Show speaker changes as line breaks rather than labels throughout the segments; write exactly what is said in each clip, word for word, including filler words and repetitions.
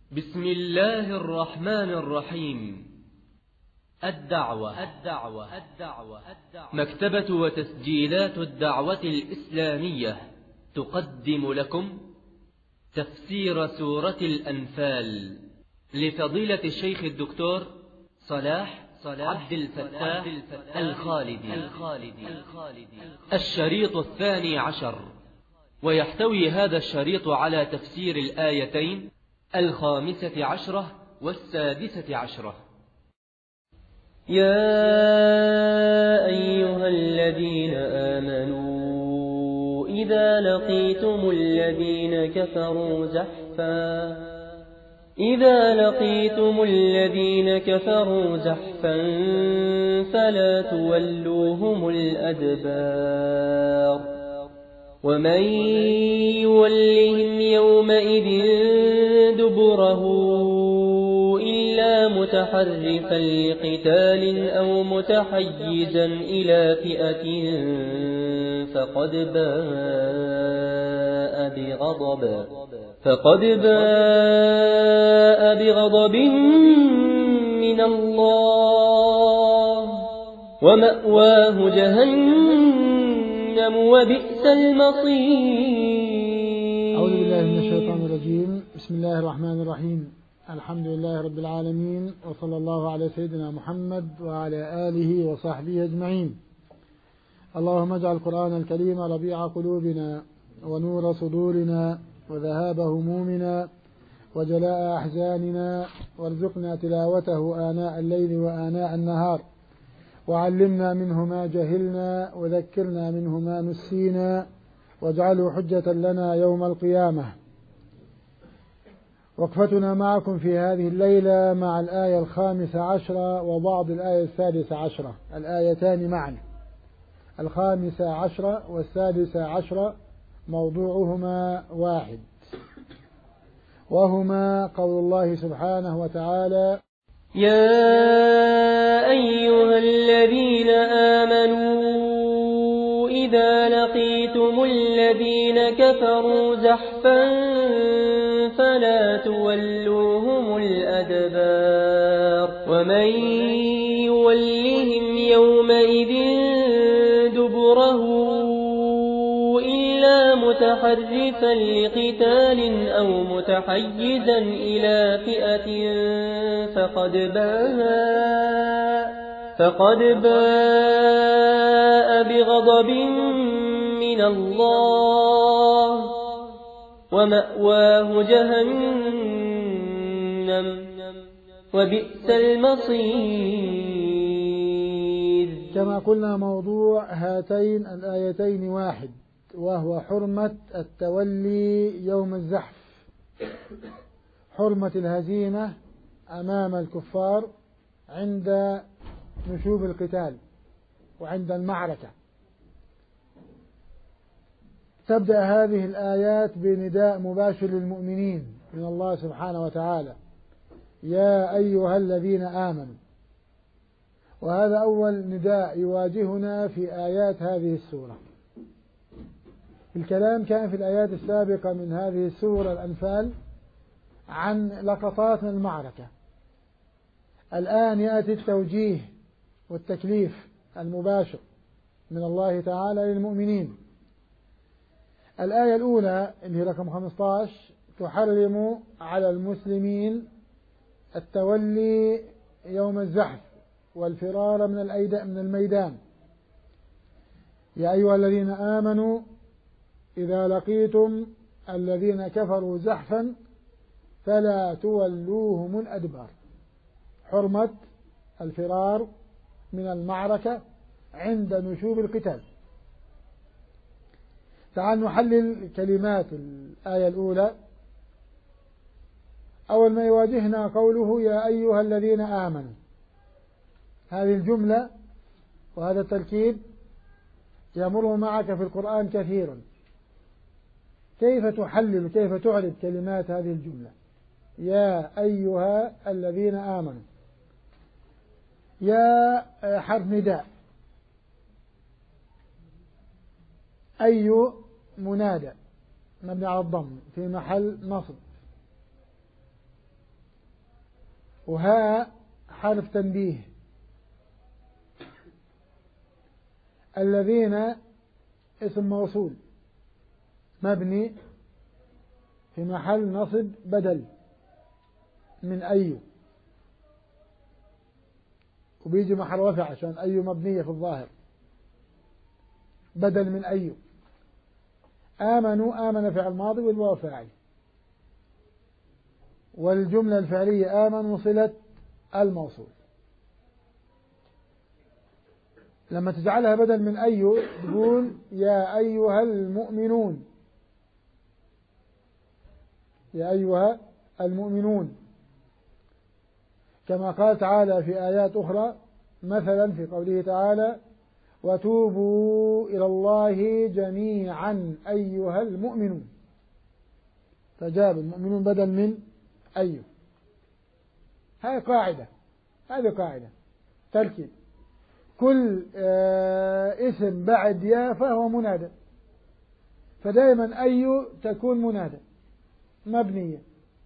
بسم الله الرحمن الرحيم. الدعوة الدعوة الدعوة مكتبة وتسجيلات الدعوة الإسلامية تقدم لكم تفسير سورة الأنفال لفضيلة الشيخ الدكتور صلاح عبد الفتاح الخالدي. الشريط الثاني عشر، ويحتوي هذا الشريط على تفسير الآيتين الخامسة عشرة والسادسة عشرة.
يا أيها الذين آمنوا إذا لقيتم الذين كفروا زحفا إذا لقيتم الذين كفروا زحفا فلا تولوهم الأدبار ومن يولهم يومئذ دبره إلا متحرفا لقتال أو متحيزا إلى فئة فقد باء بغضب فقد باء بغضب من الله ومأواه جهنم وبئس المصير.
أعوذ بالله من الشيطان الرجيم. بسم الله الرحمن الرحيم. الحمد لله رب العالمين، وصلى الله على سيدنا محمد وعلى آله وصحبه أجمعين. اللهم اجعل القرآن الكريم ربيع قلوبنا ونور صدورنا وذهاب همومنا وجلاء أحزاننا، وارزقنا تلاوته آناء الليل وآناء النهار، وعلمنا منه ما جهلنا وذكرنا منه ما نسينا، واجعله حجة لنا يوم القيامة. وقفتنا معكم في هذه الليلة مع الآية الخامسة عشرة وبعض الآية السادسة عشرة، الآيتان معا. الخامسة عشرة والسادسة عشرة موضوعهما واحد، وهما قول الله سبحانه وتعالى:
يا أيها الذين آمنوا إذا لقيتم الذين كفروا زحفا فلا تولوهم الأدبار ومن يولهم يومئذ دبره إلا متحرفا لقتال أو متحيزا إلى فئة فقد باء فقد باء بغضب من الله ومأواه جهنم وبئس المصير.
كما قلنا موضوع هاتين الآيتين واحد، وهو حرمة التولي يوم الزحف، حرمة الهزيمة أمام الكفار عند نشوب القتال وعند المعركة. تبدأ هذه الآيات بنداء مباشر للمؤمنين من الله سبحانه وتعالى: يا أيها الذين آمنوا. وهذا أول نداء يواجهنا في آيات هذه السورة. الكلام كان في الآيات السابقة من هذه السورة الأنفال عن لقطات من المعركة. الآن يأتي التوجيه والتكليف المباشر من الله تعالى للمؤمنين. الآية الأولى اللي هي رقم خمسة عشر تحرم على المسلمين التولي يوم الزحف والفرار من من الميدان. يا أيها الذين آمنوا إذا لقيتم الذين كفروا زحفا فلا تولوهم الأدبار. حرمة الفرار من المعركة عند نشوب القتال. تعال نحلل كلمات الآية الأولى. أول ما يواجهنا قوله يا أيها الذين آمنوا. هذه الجملة وهذا التركيب يمر معك في القرآن كثيرا. كيف تحلل كيف تعرف كلمات هذه الجملة؟ يا أيها الذين آمنوا. يا حرف نداء، أي منادى مبني على الضم في محل نصب. وهاء حرف تنبيه. الذين اسم موصول مبني في محل نصب بدل من أي، وبيجي محل رفع عشان أي مبنية في الظاهر بدل من أي. آمنوا آمن فعل ماضي والواو فاعل، والجملة الفعلية آمنوا صلة الموصول. لما تجعلها بدل من أي تقول يا أيها المؤمنون، يا أيها المؤمنون، كما قال تعالى في آيات أخرى، مثلا في قوله تعالى وتوبوا إلى الله جميعا أيها المؤمنون، فجاب المؤمنون بدل من أيه. هذه قاعدة، هذه قاعدة تركيب. كل اسم بعد يا فهو منادى، فدائما أي تكون منادى مبنية،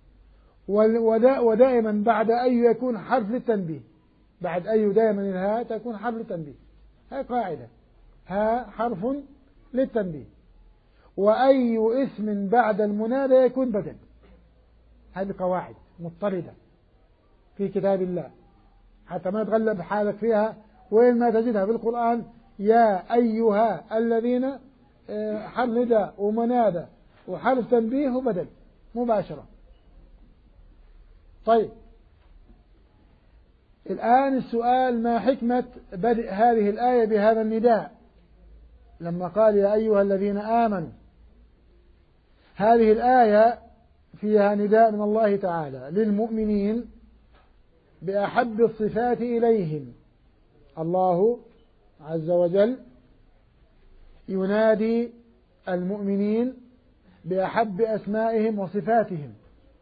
ودائما بعد أي يكون حرف للتنبيه. بعد أي دائما الهاء تكون حرف للتنبيه، هذه قاعدة، ها حرف للتنبيه. وأي اسم بعد المنادى يكون بدل. هذه قواعد مضطردة في كتاب الله، حتى ما تغلب حالك فيها. وين ما تجدها في القرآن يا أيها الذين حرف نداء ومنادى وحرف تنبيه وبدل مباشرة. طيب الآن السؤال، ما حكمة بدء هذه الآية بهذا النداء لما قال يا أيها الذين آمنوا؟ هذه الآية فيها نداء من الله تعالى للمؤمنين بأحب الصفات إليهم. الله عز وجل ينادي المؤمنين بأحب أسمائهم وصفاتهم،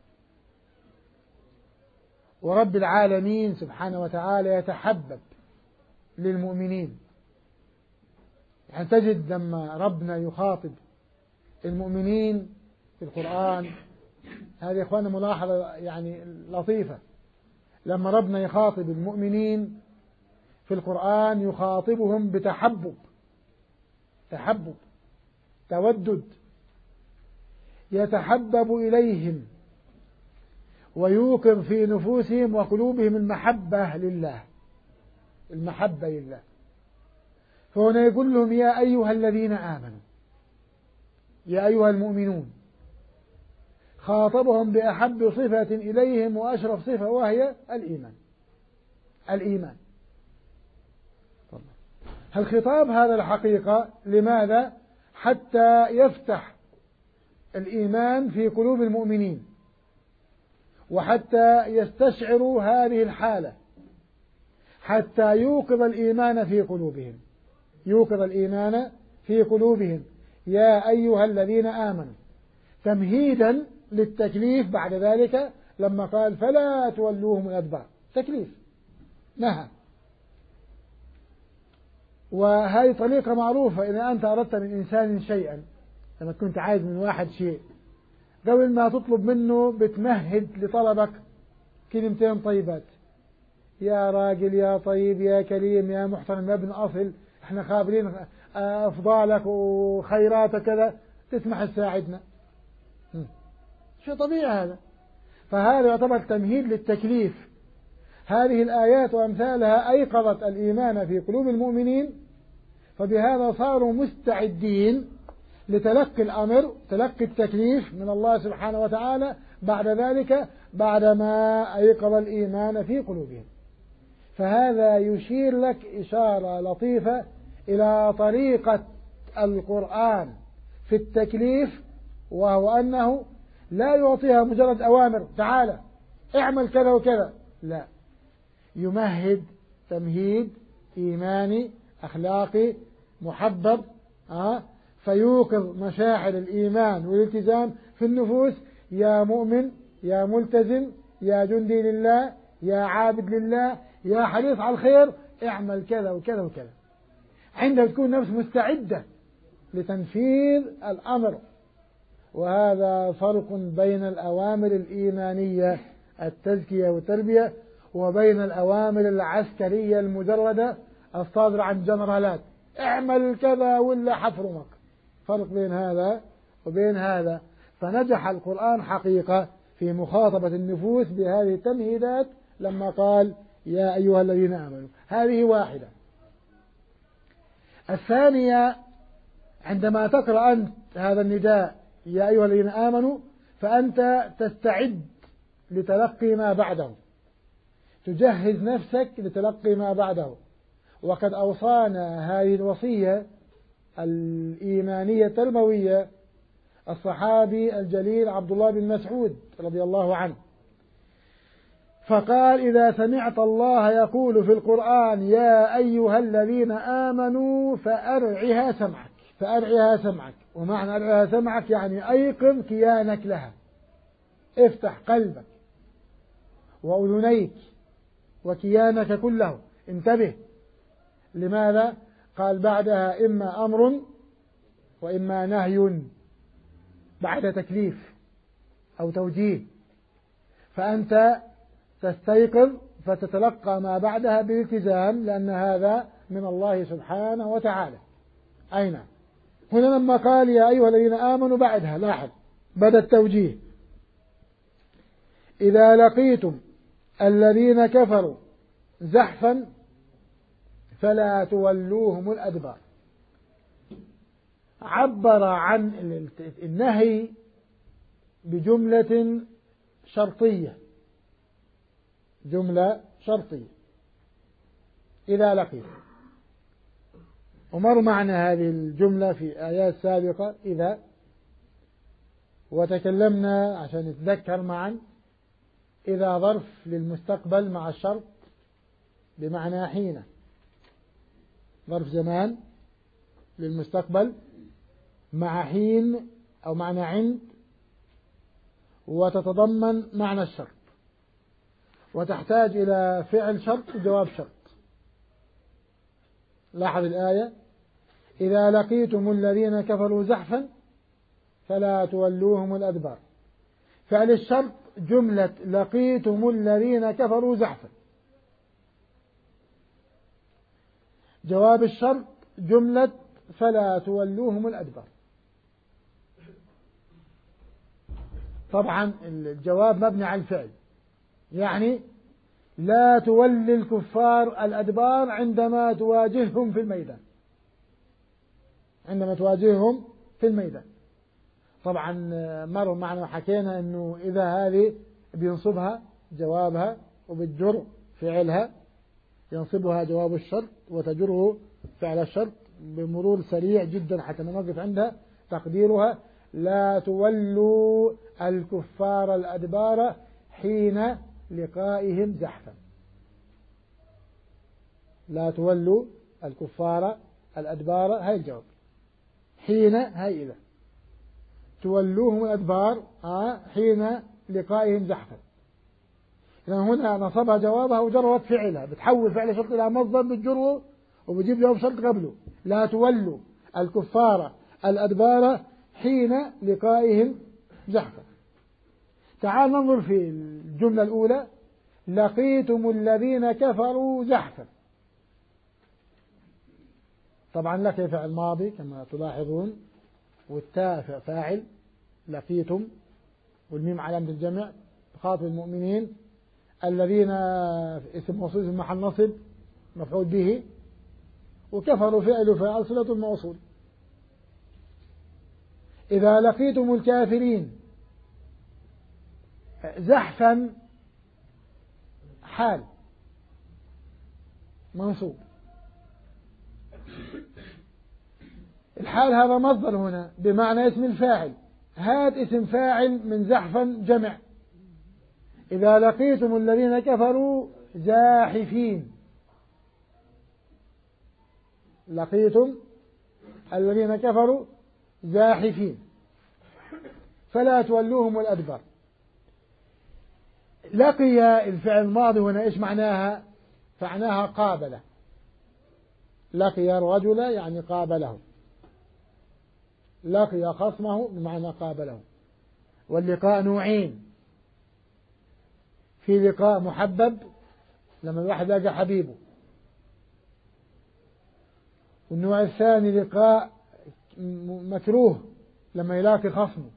ورب العالمين سبحانه وتعالى يتحبب للمؤمنين. يعني تجد لما ربنا يخاطب المؤمنين في القرآن، هذه إخواننا ملاحظة يعني لطيفة، لما ربنا يخاطب المؤمنين في القرآن يخاطبهم بتحبب، تحبب تودد، يتحبب إليهم ويوقظ في نفوسهم وقلوبهم المحبة لله، المحبة لله. فهنا يقول لهم يا أيها الذين آمنوا، يا أيها المؤمنون، خاطبهم بأحب صفة إليهم وأشرف صفة، وهي الإيمان. الإيمان الخطاب هذا الحقيقة لماذا؟ حتى يفتح الإيمان في قلوب المؤمنين، وحتى يستشعروا هذه الحالة، حتى يوقظ الإيمان في قلوبهم، يوقظ الإيمان في قلوبهم. يا أيها الذين آمنوا، تمهيدا للتكليف بعد ذلك لما قال فلا تولوهم الأدبار، تكليف نهى. وهذه طريقة معروفة، إذا أنت أردت من إنسان شيئا، لما كنت عايز من واحد شيء، قبل ما تطلب منه بتمهد لطلبك كلمتين طيبات، يا راجل يا طيب يا كريم يا محترم يا ابن أصل، احنا خابرين أفضالك وخيراتك كذا، تسمح تساعدنا. شيء طبيعي هذا. فهذا يعتبر تمهيد للتكليف. هذه الآيات وأمثالها أيقظت الإيمان في قلوب المؤمنين، فبهذا صاروا مستعدين لتلقي الأمر، تلقي التكليف من الله سبحانه وتعالى بعد ذلك، بعدما أيقظ الإيمان في قلوبهم. فهذا يشير لك إشارة لطيفة إلى طريقة القرآن في التكليف، وهو أنه لا يعطيها مجرد أوامر، تعالى اعمل كذا وكذا، لا، يمهد تمهيد إيماني أخلاقي محبب، أه فيوقظ مشاعر الإيمان والالتزام في النفوس. يا مؤمن، يا ملتزم، يا جندي لله، يا عابد لله، يا حريص على الخير، اعمل كذا وكذا وكذا. عندما تكون نفس مستعدة لتنفيذ الأمر. وهذا فرق بين الأوامر الإيمانية التزكية والتربية، وبين الأوامر العسكرية المجردة الصادرة عن جنرالات، اعمل كذا ولا حفرمك. فرق بين هذا وبين هذا. فنجح القرآن حقيقة في مخاطبة النفوس بهذه التمهيدات لما قال يا أيها الذين آمنوا. هذه واحدة. الثانية، عندما تقرأ أنت هذا النداء يا أيها الذين آمنوا فأنت تستعد لتلقي ما بعده، تجهز نفسك لتلقي ما بعده. وقد أوصانا هذه الوصية الإيمانية التربوية الصحابي الجليل عبد الله بن مسعود رضي الله عنه، فقال إذا سمعت الله يقول في القرآن يا أيها الذين آمنوا فأرعها سمعك. فأرعها سمعك، ومعنى أرعها سمعك يعني أيقظ كيانك لها، افتح قلبك وأذنيك وكيانك كله، انتبه. لماذا؟ قال بعدها إما أمر وإما نهي، بعد تكليف أو توجيه، فأنت تستيقظ فتتلقى ما بعدها بالالتزام، لأن هذا من الله سبحانه وتعالى. أين هنا لما قال يا أيها الذين آمنوا بعدها لاحظ بدأ التوجيه إذا لقيتم الذين كفروا زحفا فلا تولوهم الأدبار. عبر عن النهي بجملة شرطية، جملة شرطية إذا لقيتم، ومر معنا هذه الجملة في آيات سابقة إذا، وتكلمنا عشان نتذكر معا إذا ظرف للمستقبل مع الشرط بمعنى حين، ظرف زمان للمستقبل مع حين أو معنى عند، وتتضمن معنى الشرط، وتحتاج إلى فعل شرط وجواب شرط. لاحظ الآية إذا لقيتم الذين كفروا زحفا فلا تولوهم الأدبار. فعل الشرط جملة لقيتم الذين كفروا زحفا. جواب الشرط جملة فلا تولوهم الأدبار. طبعا الجواب مبني على الفعل، يعني لا تولي الكفار الأدبار عندما تواجههم في الميدان، عندما تواجههم في الميدان. طبعا مر معنا وحكينا أنه إذا هذه بينصبها جوابها وبتجر فعلها، ينصبها جواب الشرط وتجره فعل الشرط بمرور سريع جدا حتى نوقف عندها. تقديرها لا تولوا الكفار الأدبار حين لقائهم زحفا. لا تولوا الكفار الأدبار، هاي الجواب. حين هاي إذا، تولوهم الأدبار آه حين لقائهم زحفا. إذا هنا نصبها جوابها وجرت فعلها، بتحول فعل شرط إلى مصدر بتجره وبجيب جواب شرط قبله. لا تولوا الكفار الأدبار حين لقائهم زحفا. تعال ننظر في الجملة الأولى لقيتم الذين كفروا زحفا. طبعا لك فعل ماضي كما تلاحظون، والتاء فاعل لقيتم، والميم علامة الجمع خاطب المؤمنين، الذين اسم موصول في محل نصب مفعول به، وكفروا فعل فاعل صلة الموصول. إذا لقيتم الكافرين زحفا حال منصوب. الحال هذا مصدر هنا بمعنى اسم الفاعل، هات اسم فاعل من زحفا جمع. إذا لقيتم الذين كفروا زاحفين، لقيتم الذين كفروا زاحفين فلا تولوهم الأدبار. لقي الفعل الماضي هنا إيش معناها؟ معناها قابله. لقي الرجل يعني قابله، لقي خصمه بمعنى قابله. واللقاء نوعين، في لقاء محبب لما الواحد يلاقي حبيبه. والنوع الثاني لقاء مكروه لما يلاقي خصمه.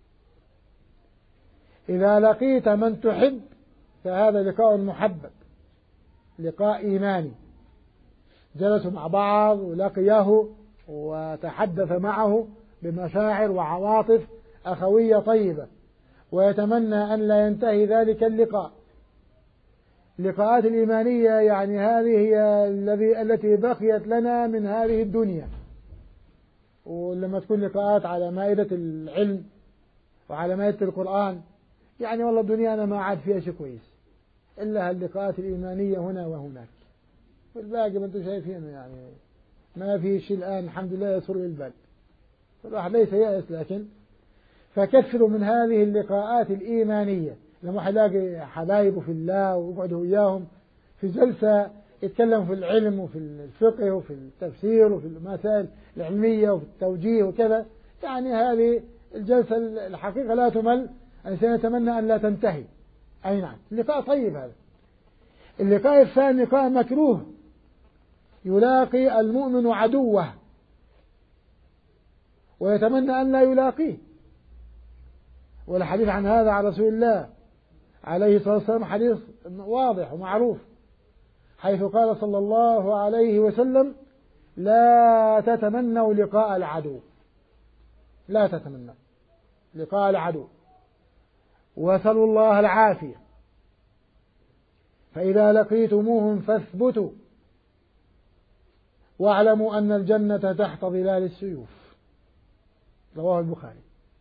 إذا لقيت من تحب فهذا لقاء محبب، لقاء إيماني، جلسوا مع بعض ولقيه وتحدث معه بمشاعر وعواطف أخوية طيبة، ويتمنى أن لا ينتهي ذلك اللقاء. اللقاءات الإيمانية يعني هذه هي الذي التي بقيت لنا من هذه الدنيا. ولما تكون لقاءات على مائدة العلم وعلى مائدة القرآن، يعني والله الدنيا أنا ما عاد فيها شيء كويس إلا اللقاءات الإيمانية هنا وهناك، والباقي ما أنتم شايفينه يعني ما في شيء الآن الحمد لله يسر البال. الواحد ليس يأس، لكن فكثروا من هذه اللقاءات الإيمانية. لما واحد يلاقي حبايبه في الله ويقعدوا وياهم في جلسة يتكلم في العلم وفي الفقه وفي التفسير وفي المسائل العلمية وفي التوجيه وكذا، يعني هذه الجلسة الحقيقة لا تمل، الإنسان يتمنى أن لا تنتهي. أي نعم، اللقاء طيب هذا. اللقاء الثاني لقاء مكروه، يلاقي المؤمن عدوه ويتمنى أن لا يلاقيه. والحديث عن هذا على رسول الله عليه الصلاة والسلام حديث واضح ومعروف، حيث قال صلى الله عليه وسلم: لا تتمنوا لقاء العدو، لا تتمنوا لقاء العدو، وسلوا الله العافية، فإذا لقيتموهم فاثبتوا واعلموا أن الجنة تحت ظلال السيوف. رواه البخاري.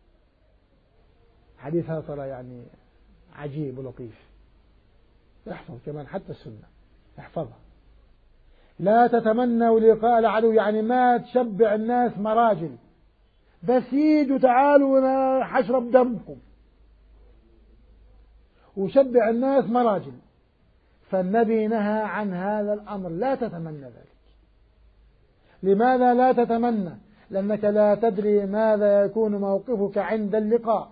حديث هذا ترى يعني عجيب ولطيف، يحفظ كمان حتى السنة يحفظها. لا تتمنوا لقاء العدو، يعني ما تشبع الناس مراجل، بس يجوا تعالوا وانا حشرب دمكم، وشبع الناس مراجل. فالنبي نهى عن هذا الأمر، لا تتمنى ذلك. لماذا لا تتمنى؟ لأنك لا تدري ماذا يكون موقفك عند اللقاء.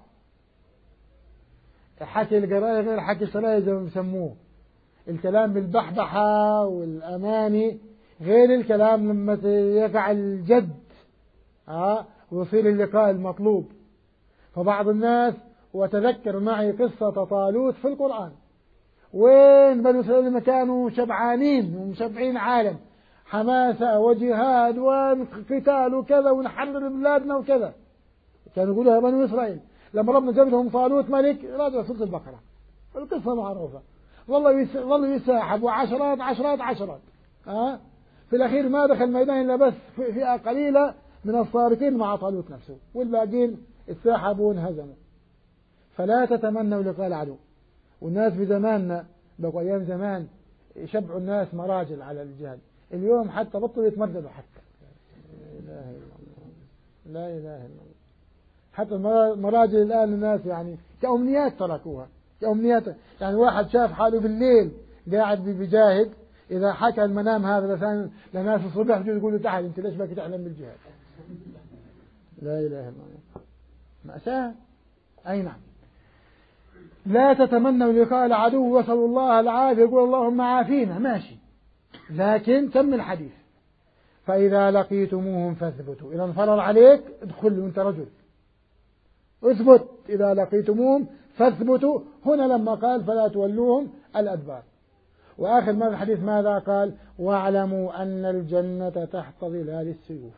حكي القراءة غير حكي الصلاة زي ما بيسموه، الكلام بالبحبحة والأماني غير الكلام لما يقع الجد آه ويصير اللقاء المطلوب. فبعض الناس، وتذكر معي قصة طالوت في القرآن، وين بنو إسرائيل لما كانوا شبعانين ومشبعين عالم حماسة وجهاد وقتال وكذا ونحرر بلادنا وكذا، كانوا يقولوا يا بنو إسرائيل لما ربنا جاب لهم طالوت ملك، راجع سورة البقرة القصة معروفة، والله ظلوا يساحبوا عشرات عشرات عشرات آه في الأخير ما دخل الميدان إلا بس فئة قليلة من الصارقين مع طالوت نفسه، والباقين اتساحبوا وانهزموا. فلا تتمنوا لقاء العدو. والناس في زماننا بقوا أيام زمان يشبعوا الناس مراجل على الجهاد، اليوم حتى بطلوا يتمردوا حتى. لا إله إلا الله، لا إله إلا الله. حتى المراجل الآن الناس يعني كأمنيات تركوها، كأمنيات. يعني واحد شاف حاله بالليل قاعد بيجاهد، إذا حكى المنام هذا لسان لناس الصبح يقولوا تعال أنت ليش بك تحلم بالجهاد؟ لا إله إلا الله، مأساة. أي نعم. لا تتمنوا لقاء العدو وصلوا الله العافية، يقول اللهم عافينا، ماشي، لكن كم الحديث: فإذا لقيتموهم فاثبتوا. إذا انفرض عليك ادخل وانت رجل، اثبت. إذا لقيتموهم فاثبتوا، هنا لما قال فلا تولوهم الأدبار. وآخر ما الحديث ماذا قال؟ واعلموا أن الجنة تحت ظلال السيوف.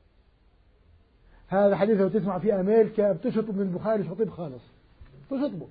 هذا الحديث لو تسمع في أمريكا بتشطب من البخاري شطيب خالص، تشطبه.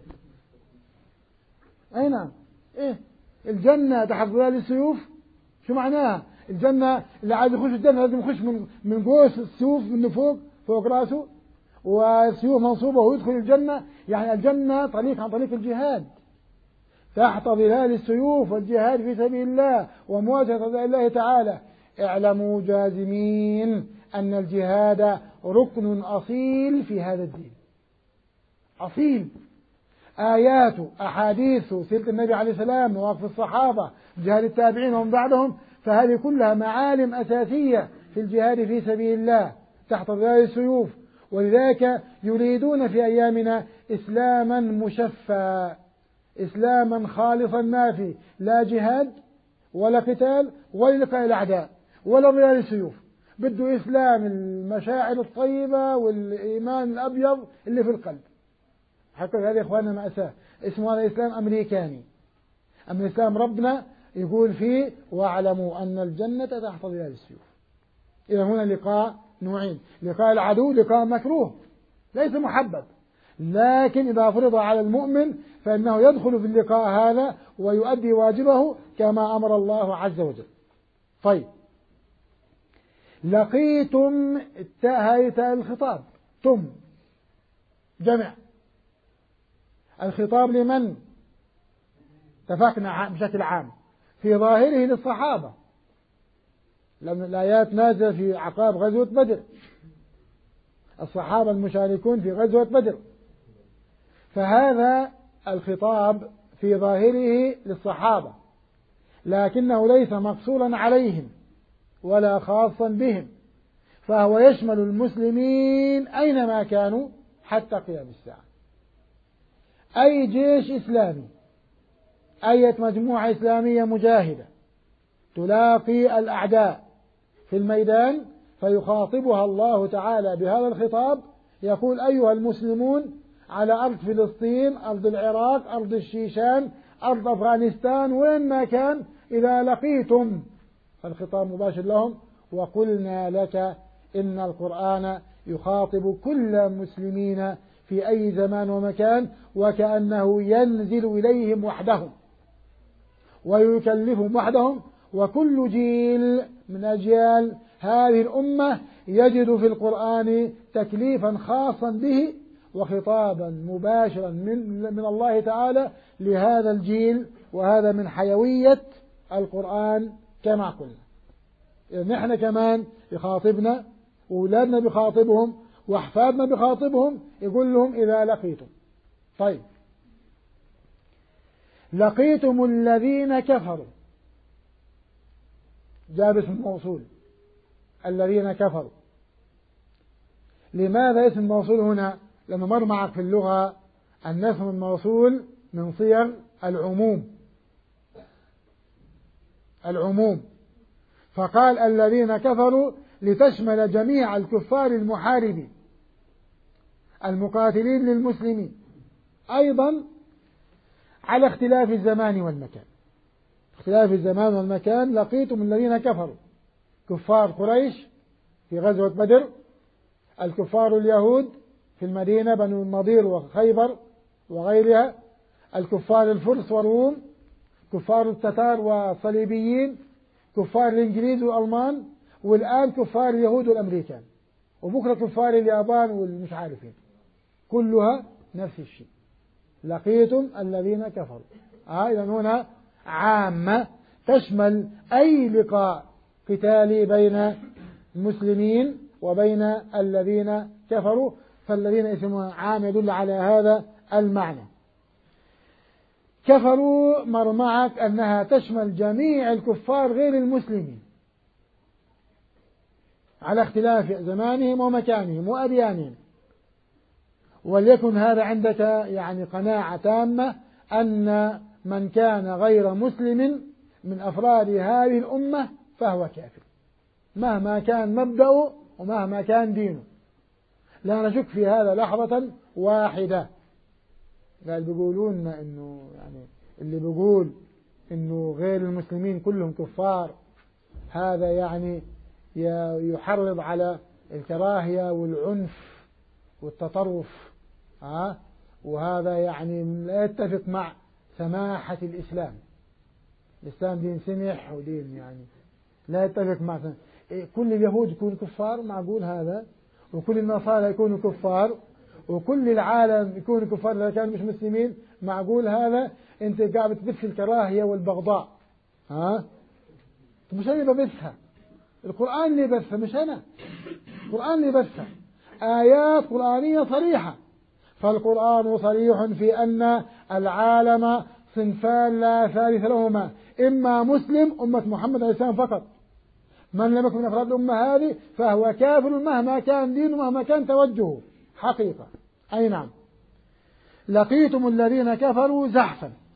أي نعم. إيه الجنة تحت ظلال السيوف؟ شو معناها؟ الجنة اللي عايز يخش الجنة لازم يخش من من قوس السيوف من فوق فوق راسه، والسيوف منصوبة ويدخل الجنة. يعني الجنة طريق عن طريق الجهاد تحت ظلال السيوف، والجهاد في سبيل الله ومواجهة أعداء الله تعالى. اعلموا جازمين أن الجهاد ركن أصيل في هذا الدين، أصيل. آيات أحاديث سيرة النبي عليه السلام، مواقف الصحابة، جهاد التابعين ومن بعدهم، فهذه كلها معالم أساسية في الجهاد في سبيل الله تحت ظلال السيوف. ولذلك يريدون في أيامنا إسلاما مشفى، إسلاما خالصا ما في لا جهاد ولا قتال ولا لقاء الأعداء ولا ضرار السيوف، بده إسلام المشاعر الطيبة والإيمان الأبيض اللي في القلب. حكوا هذا يا إخواننا مأساة، اسمه هذا إسلام أمريكاني. أما الإسلام ربنا يقول فيه واعلموا أن الجنة تحت ظلال السيوف. إذا هنا لقاء نوعين، لقاء العدو لقاء مكروه ليس محبب، لكن إذا فرض على المؤمن فإنه يدخل في اللقاء هذا ويؤدي واجبه كما أمر الله عز وجل. طيب، لقيتم التاء الخطاب، تم جمع، الخطاب لمن؟ اتفقنا بشكل عام في ظاهره للصحابة، لأن الآيات نازلة في عقاب غزوة بدر، الصحابة المشاركون في غزوة بدر، فهذا الخطاب في ظاهره للصحابة، لكنه ليس مقصورا عليهم ولا خاصا بهم، فهو يشمل المسلمين أينما كانوا حتى قيام الساعة. أي جيش إسلامي، أي مجموعة إسلامية مجاهدة تلاقي الأعداء في الميدان فيخاطبها الله تعالى بهذا الخطاب، يقول أيها المسلمون على أرض فلسطين، أرض العراق، أرض الشيشان، أرض أفغانستان، وين ما كان، إذا لقيتم، فالخطاب مباشر لهم. وقلنا لك إن القرآن يخاطب كل المسلمين في أي زمان ومكان، وكأنه ينزل إليهم وحدهم ويكلفهم وحدهم، وكل جيل من أجيال هذه الأمة يجد في القرآن تكليفا خاصا به وخطابا مباشرا من, من الله تعالى لهذا الجيل، وهذا من حيوية القرآن كما قلنا. نحن كمان يخاطبنا، وأولادنا بخاطبهم، وأحفادنا بخاطبهم، يقول لهم إذا لقيتم. طيب، لقيتم الذين كفروا، جاب اسم موصول الذين كفروا. لماذا اسم موصول هنا؟ لما مر معك في اللغة أن اسم الموصول من صيغ العموم، العموم، فقال الذين كفروا لتشمل جميع الكفار المحاربين المقاتلين للمسلمين، أيضا على اختلاف الزمان والمكان. اختلاف الزمان والمكان، لقيتم الذين كفروا، كفار قريش في غزوة بدر، الكفار اليهود في المدينة بنو النضير وخيبر وغيرها، الكفار الفرس والروم، كفار التتار والصليبيين، كفار الإنجليز والألمان، والآن كفار اليهود والأمريكان، وبكرة كفار اليابان والمش عارفين، كلها نفس الشيء. لقيتم الذين كفروا، آه إذن هنا عامة تشمل أي لقاء قتالي بين المسلمين وبين الذين كفروا، فالذين اسمه عام يدل على هذا المعنى. كفروا مر معك أنها تشمل جميع الكفار غير المسلمين على اختلاف زمانهم ومكانهم وأديانهم، وليكن هذا عندك يعني قناعة تامة أن من كان غير مسلم من أفراد هذه الأمة فهو كافر مهما كان مبدأه ومهما كان دينه، لا نشك في هذا لحظة واحدة. قال بيقولون إنه يعني اللي بيقول إنه غير المسلمين كلهم كفار هذا يعني يحرض على الكراهية والعنف والتطرف، ها، وهذا يعني لا يتفق مع سماحة الإسلام. الإسلام دين سمح ودين يعني لا يتفق مع سماحة. كل اليهود يكونوا كفار، معقول هذا؟ وكل النصارى يكونوا كفار، وكل العالم يكونوا كفار إذا كانوا مش مسلمين، معقول هذا؟ أنت قاعد بتبث الكراهية والبغضاء، ها؟ مش أنا اللي ببثها، القرآن اللي بثها، مش أنا، القرآن اللي بثها، آيات قرآنية صريحة. فالقرآن صريح في أن العالم صنفان لا ثالث لهما، إما مسلم أمة محمد عليه السلام فقط، من لم يكن من أفراد الأمة هذه فهو كافر مهما كان دينه مهما كان توجهه حقيقة. أي نعم. لقيتم الذين كفروا زحفا،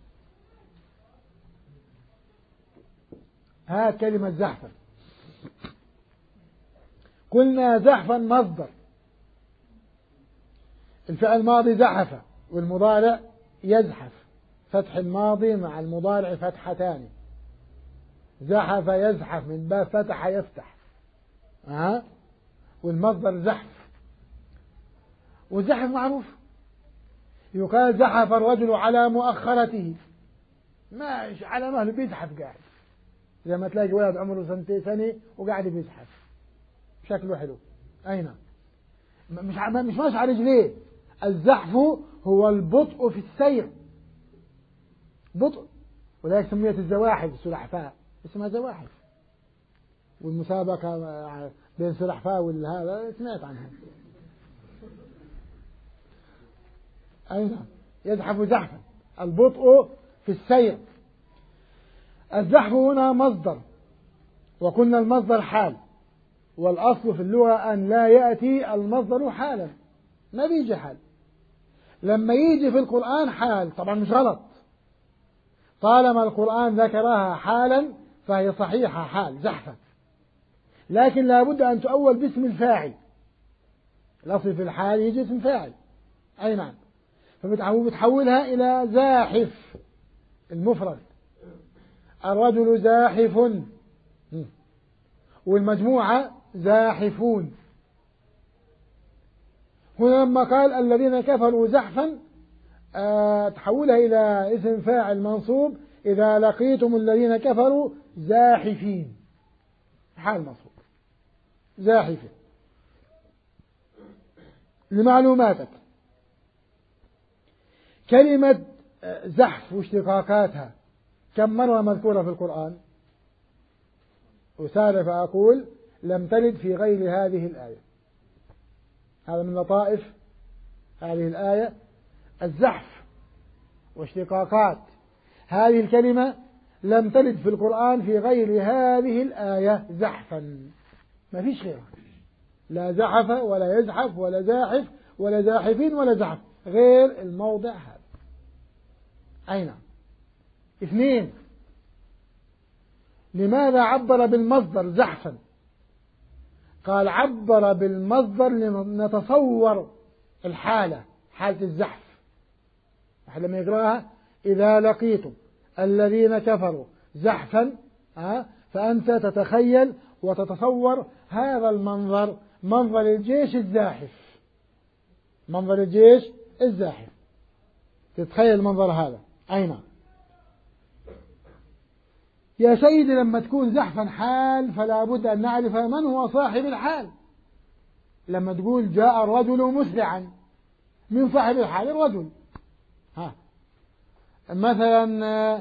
ها كلمة زحفا. قلنا زحفا مصدر، الفعل الماضي زحف والمضارع يزحف، فتح الماضي مع المضارع فتحتان، زحف يزحف من باب فتح يفتح، ها والمصدر زحف. والزحف معروف، يقال زحف الرجل على مؤخرته، ماشي على مهله بيزحف قاعد، زي ما تلاقي ولد عمره سنتين سنة وقاعد بيزحف شكله حلو. أين مش مش ماشي على رجليه. الزحف هو البطء في السير، بطء، ولذلك سميت الزواحف السلحفاء، اسمها زواحف. والمسابقة بين سلحفاء والهذا سمعت عنها. أين يزحف زحفا، البطء في السير. الزحف هنا مصدر، وقلنا المصدر حال، والأصل في اللغة أن لا يأتي المصدر حالا، ما بيجي حال. لما يجي في القرآن حال طبعا مش غلط، طالما القرآن ذكرها حالا فهي صحيحة حال زحفة، لكن لابد أن تؤول باسم الفاعل. الأصل في الحال يجي اسم فاعل، أي نعم، فبتحولها إلى زاحف المفرد، الرجل زاحف، والمجموعة زاحفون. هنا لما قال الذين كفروا زحفا أه تحولها إلى اسم فاعل منصوب، إذا لقيتم الذين كفروا زاحفين، حال منصوب زاحفين. لمعلوماتك كلمة زحف واشتقاقاتها كم مرة مذكورة في القرآن؟ أسارع فأقول لم ترد في غير هذه الآية. هذا من لطائف هذه الآية، الزحف واشتقاقات هذه الكلمة لم ترد في القرآن في غير هذه الآية زحفا، ما فيش غيرها، لا زحف ولا يزحف ولا زاحف ولا زاحفين ولا زحف، غير الموضع هذا. أين اثنين، لماذا عبر بالمصدر زحفا؟ قال عبر بالمصدر لنتصور الحالة، حالة الزحف. لما يقرأها إذا لقيتم الذين كفروا زحفا، فأنت تتخيل وتتصور هذا المنظر، منظر الجيش الزاحف، منظر الجيش الزاحف، تتخيل المنظر هذا. أين يا سيدي لما تكون زحفا حال فلا بد أن نعرف من هو صاحب الحال. لما تقول جاء الرجل مسرعا، من صاحب الحال؟ الرجل. ها مثلا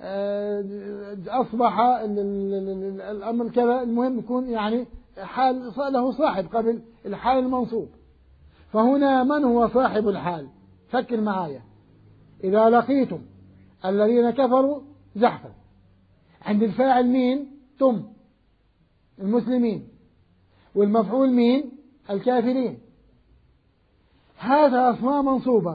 أصبح الأمر كذا، المهم يكون يعني حال له صاحب قبل الحال المنصوب. فهنا من هو صاحب الحال؟ فكر معايا. إذا لقيتم الذين كفروا زحفا، عند الفاعل مين؟ تم المسلمين، والمفعول مين؟ الكافرين. هذا أسماء منصوبة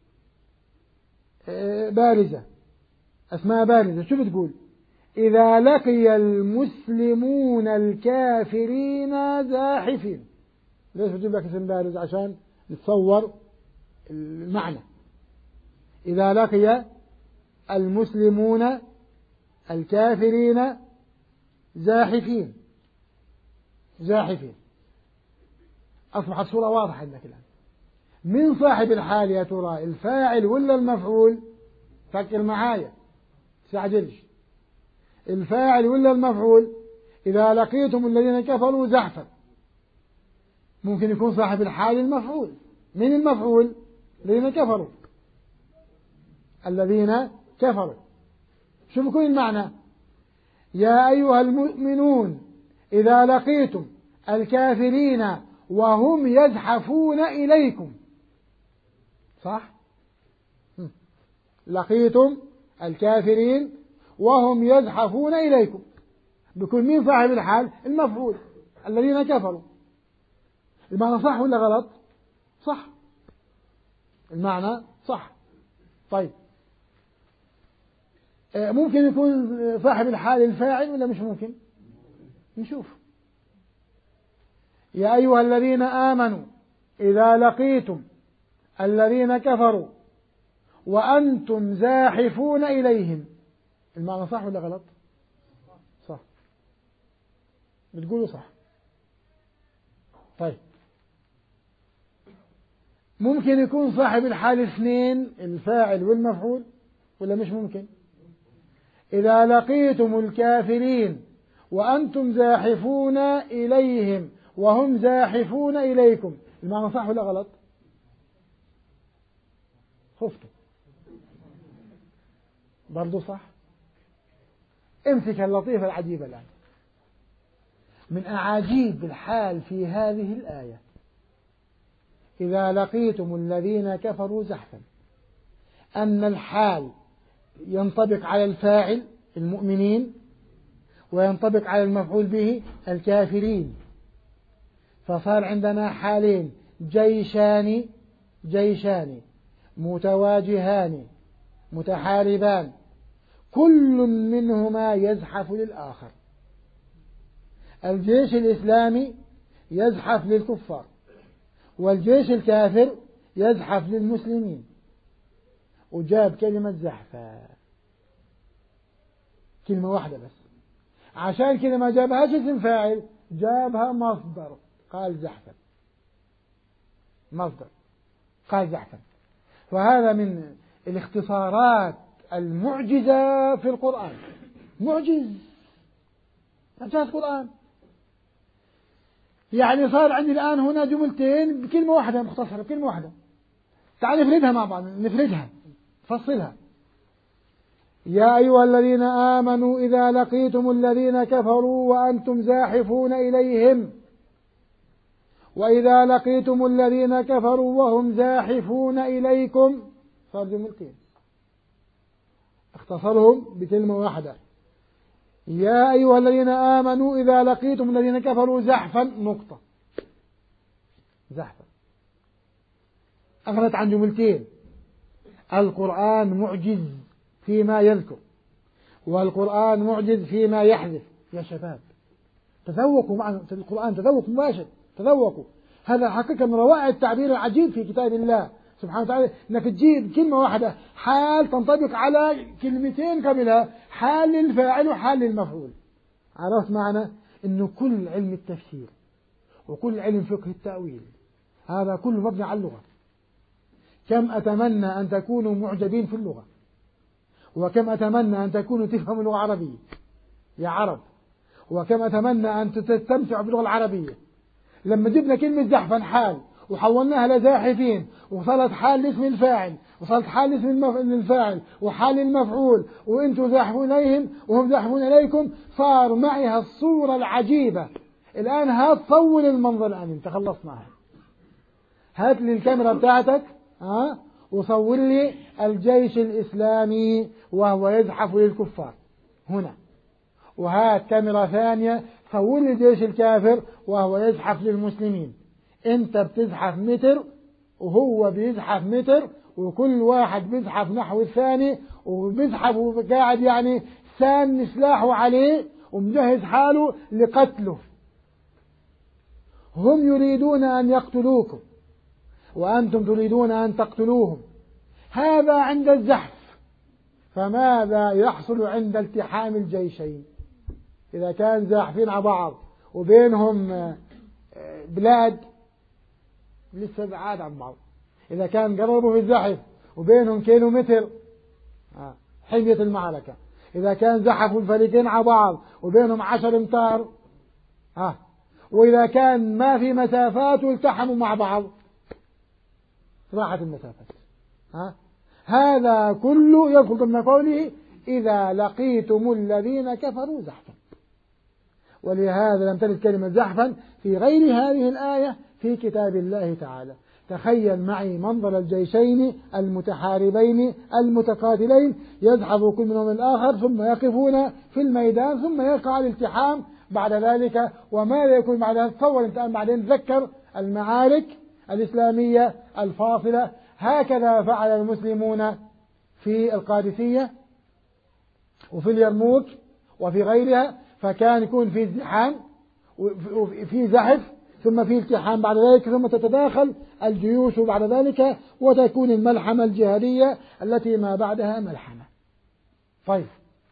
بارزة، أسماء بارزة. شو بتقول؟ إذا لقي المسلمون الكافرين زاحفين. ليش بجيب لك اسم بارز؟ عشان نتصور المعنى. إذا لقي المسلمون الكافرين زاحفين، زاحفين، أصبحت صورة واضحة عندك الآن. من صاحب الحال يا ترى؟ الفاعل ولا المفعول؟ فكر معايا تستعجلش. الفاعل ولا المفعول؟ إذا لقيتم الذين كفروا زحفا، ممكن يكون صاحب الحال المفعول. من المفعول؟ الذين كفروا، الذين كفروا. شو بيكون المعنى؟ يا أيها المؤمنون إذا لقيتم الكافرين وهم يزحفون إليكم، صح؟ لقيتم الكافرين وهم يزحفون إليكم، بيكون مين صاحب الحال؟ المفعول، الذين كفروا. المعنى صح ولا غلط؟ صح، المعنى صح. طيب ممكن يكون صاحب الحال الفاعل ولا مش ممكن؟ نشوف. يا أيها الذين آمنوا إذا لقيتم الذين كفروا وأنتم زاحفون إليهم. المعنى صح ولا غلط؟ صح. بتقولوا صح. طيب ممكن يكون صاحب الحال اثنين، الفاعل والمفعول، ولا مش ممكن؟ إذا لقيتم الكافرين وأنتم زاحفون إليهم وهم زاحفون إليكم، المعنى صح ولا غلط؟ خفتوا. برضو صح. امسك اللطيفة العجيبة الآن من أعاجيب الحال في هذه الآية. إذا لقيتم الذين كفروا زحفا، أن الحال ينطبق على الفاعل المؤمنين وينطبق على المفعول به الكافرين، فصار عندنا حالين، جيشان جيشان متواجهان متحاربان، كل منهما يزحف للآخر. الجيش الإسلامي يزحف للكفار، والجيش الكافر يزحف للمسلمين. وجاب كلمة زحفة، كلمة واحدة بس، عشان كده ما جابهاش اسم فاعل، جابها مصدر، قال زحفا، مصدر قال زحفا. وهذا من الاختصارات المعجزة في القرآن. معجز إعجاز القرآن. يعني صار عندي الآن هنا جملتين بكلمة واحدة مختصرة، بكلمة واحدة. تعال نفردها مع بعض، نفردها نفصلها. يا أيها الذين آمنوا إذا لقيتم الذين كفروا وأنتم زاحفون إليهم، وإذا لقيتم الذين كفروا وهم زاحفون إليكم، صار جملتين اختصرهم بكلمة واحدة. يا أيها الذين آمنوا إذا لقيتم الذين كفروا زحفا، نقطة، زحفا، أغنت عن جملتين. القرآن معجز فيما يذكر، والقرآن معجز فيما يحذف. يا شباب تذوقوا مع القرآن، تذوق مباشر، تذوقوا. هذا حقيقة من روائع التعبير العجيب في كتاب الله سبحانه وتعالى، انك تجيب كلمة واحدة حال تنطبق على كلمتين قبلها، حال للفاعل وحال للمفعول. عرفت معنى انه كل علم التفسير وكل علم فقه التأويل هذا كله مبني على اللغة. كم أتمنى أن تكونوا معجبين في اللغة، وكم أتمنى أن تكونوا تفهموا اللغة العربية يا عرب، وكم أتمنى أن تستمتعوا باللغة العربية. لما جبنا كلمة زحفا حال وحولناها لزاحفين، وصلت حال لاسم الفاعل، وصلت حال لاسم الفاعل وحال المفعول، وانتم زاحفون إليهم وهم زاحفون إليكم، صار معها الصورة العجيبة. الآن هات صور المنظر الآن، انت خلصناها. هات لي الكاميرا بتاعتك ها وصور لي الجيش الإسلامي وهو يزحف للكفار هنا، وهات كاميرا ثانية صور لي الجيش الكافر وهو يزحف للمسلمين. انت بتزحف متر وهو بيزحف متر، وكل واحد بيزحف نحو الثاني، وبيزحف وقاعد يعني سان سلاحه عليه ومجهز حاله لقتله. هم يريدون أن يقتلوكم وأنتم تريدون أن تقتلوهم. هذا عند الزحف. فماذا يحصل عند التحام الجيشين؟ إذا كان زاحفين على بعض وبينهم بلاد لسه بعاد عن بعض، إذا كان قربوا في الزحف وبينهم كيلو متر حمية المعركة، إذا كان زحفوا الفريقين على بعض وبينهم عشر امتار، ها وإذا كان ما في مسافات والتحموا مع بعض راحت المسافات. ها هذا كله يدخل ضمن قوله إذا لقيتم الذين كفروا زحفا. ولهذا لم ترد كلمة زحفا في غير هذه الآية في كتاب الله تعالى. تخيل معي منظر الجيشين المتحاربين المتقاتلين، يزحف كل منهم الآخر ثم يقفون في الميدان ثم يقع الالتحام بعد ذلك. وماذا يكون بعد ذلك؟ تصور انت بعدين تذكر المعارك الإسلامية الفاصلة. هكذا فعل المسلمون في القادسية وفي اليرموك وفي غيرها، فكان يكون في ازدحام وفي زحف ثم في التحام بعد ذلك، ثم تتداخل الجيوش بعد ذلك وتكون الملحمة الجهادية التي ما بعدها ملحمة. طيب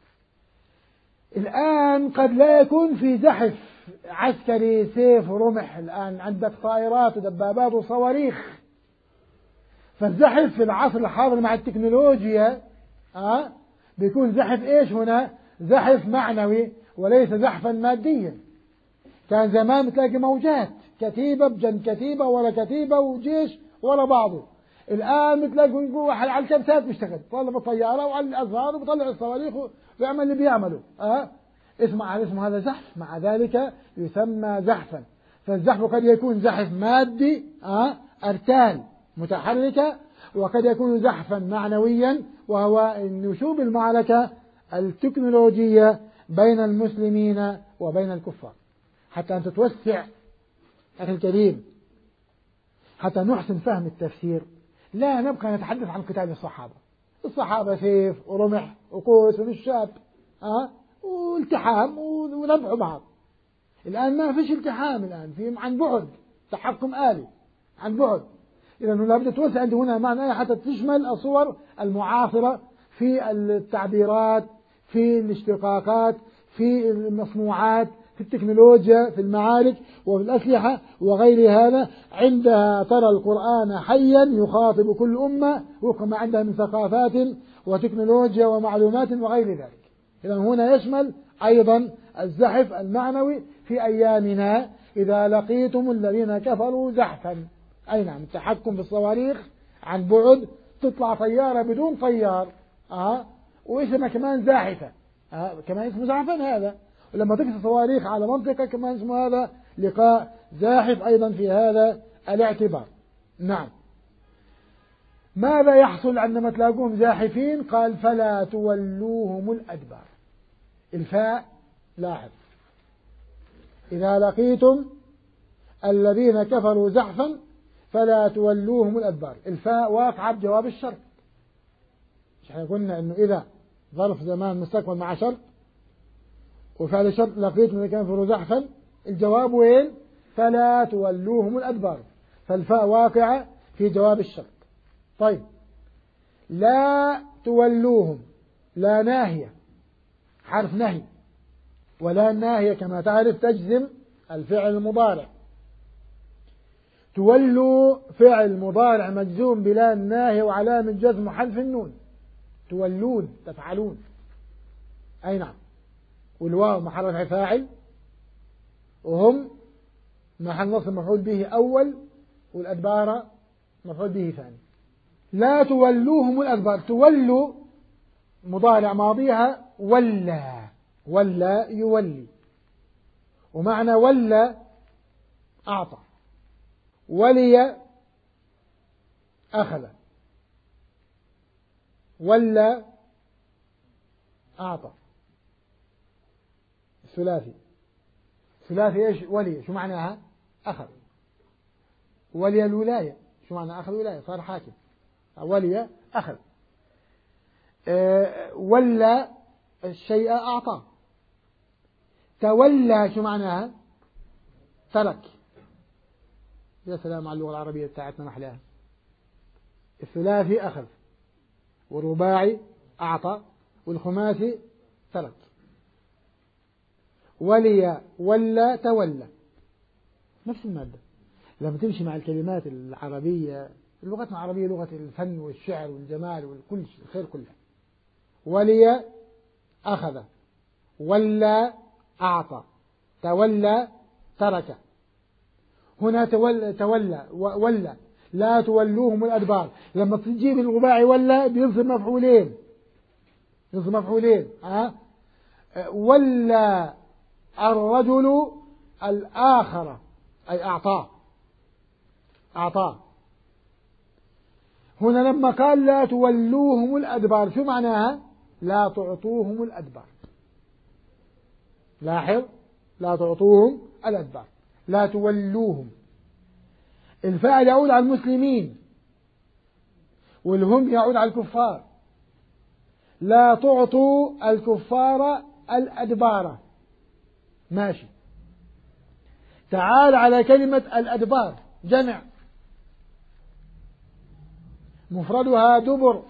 الآن قد لا يكون في زحف عسكري سيف ورمح، الآن عندك طائرات ودبابات وصواريخ. فالزحف في العصر الحاضر مع التكنولوجيا أه بيكون زحف إيش هنا؟ زحف معنوي وليس زحفا ماديا. كان زمان بتلاقي موجات كتيبة بجنب كتيبة ولا كتيبة وجيش ولا بعضه. الآن بتلاقي واحد على الكبسات بيشتغل، طلع بالطيارة وعلى الأزهار وبيطلع الصواريخ ويعمل اللي بيعمله أه اسمع على اسمه هذا زحف، مع ذلك يسمى زحفا. فالزحف قد يكون زحف مادي أه أرتال متحركة، وقد يكون زحفا معنويا وهو نشوب المعركة التكنولوجية بين المسلمين وبين الكفار. حتى أن تتوسع أخي الكريم، حتى نحسن فهم التفسير، لا نبقى نتحدث عن قتال الصحابة. الصحابة سيف ورمح وقوس ومشاب أه؟ والتحام ونبع بعض. الآن ما فيش التحام، الآن في عن بعد تحكم آلي عن بعد. إذا لابد توسع عندي هنا معنى حتى تشمل الصور المعاصرة في التعبيرات، في الاشتقاقات، في المصنوعات، في التكنولوجيا، في المعارك وفي الأسلحة وغير هذا. عندها ترى القرآن حيا يخاطب كل أمة وفق ما عندها من ثقافات وتكنولوجيا ومعلومات وغير ذلك. إذا هنا يشمل أيضا الزحف المعنوي في أيامنا. إذا لقيتم الذين كفروا زحفا، أي نعم التحكم بالصواريخ عن بعد، تطلع طيارة بدون طيار أه واسمها كمان زاحفة أه كمان اسمه زحفا هذا. ولما تكسر صواريخ على منطقة كمان اسمه هذا لقاء زاحف أيضا في هذا الاعتبار. نعم. ماذا يحصل عندما تلاقوهم زاحفين؟ قال فلا تولوهم الأدبار. الفاء لاحظ، إذا لقيتم الذين كفروا زحفا فلا تولوهم الأدبار. الفاء واقعة بجواب الشرط. مش احنا قلنا انه إذا ظرف زمان مستقبل مع شرط وفعل شرط لقيتم الذين كفروا زحفا، الجواب وين؟ فلا تولوهم الأدبار. فالفاء واقعة في جواب الشرط. طيب لا تولوهم، لا ناهية حرف نهي، ولا ناهية كما تعرف تجزم الفعل المضارع. تولوا فعل مضارع مجزوم بلا الناهية وعلامة جزم حذف النون. تولون تفعلون، أي نعم. والواو محل فاعل، وهم محل نصب مفعول به أول، والأدبار مفعول به ثاني. لا تولوهم الأدبار. تولوا مضارع ماضيها ولا، ولا يولي، ومعنى ولا أعطى، ولي أخذ، ولا أعطى. الثلاثي ثلاثي إيش؟ ولي شو معناها؟ أخذ. ولي الولاية شو معنى أخذ ولاية؟ صار حاكم. ولي أخذ. أه ولا الشيء أعطى. تولى شو معناها؟ ترك. يا سلام على اللغة العربية بتاعتنا محلاها. الثلاثي أخذ، والرباعي أعطى، والخماسي ترك. ولي ولا تولى، نفس المادة. لما تمشي مع الكلمات العربية، اللغة العربية لغة الفن والشعر والجمال والكل الخير كله. ولي أخذ، ولا أعطى، تولى ترك. هنا تولى, تولى ولا لا تولوهم الأدبار. لما تجيب الرباعي ولا بينصب مفعولين، ينصب مفعولين ها أه؟ ولا الرجل الآخر أي أعطاه، أعطاه. هنا لما قال لا تولوهم الأدبار شو معناها؟ لا تعطوهم الأدبار. لاحظ، لا تعطوهم الأدبار، لا تولوهم. الفاعل يعود على المسلمين، والهم يعود على الكفار. لا تعطوا الكفار الأدبار. ماشي. تعال على كلمة الأدبار جمع مفردها دبر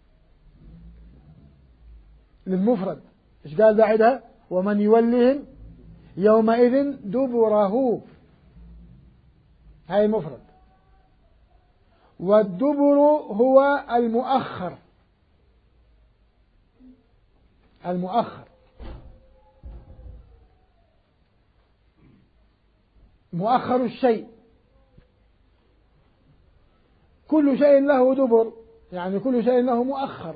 للمفرد. إيش قال بعدها؟ ومن يولهم يومئذ دبره. هاي مفرد. والدبر هو المؤخر. المؤخر مؤخر الشيء. كل شيء له دبر، يعني كل شيء له مؤخر.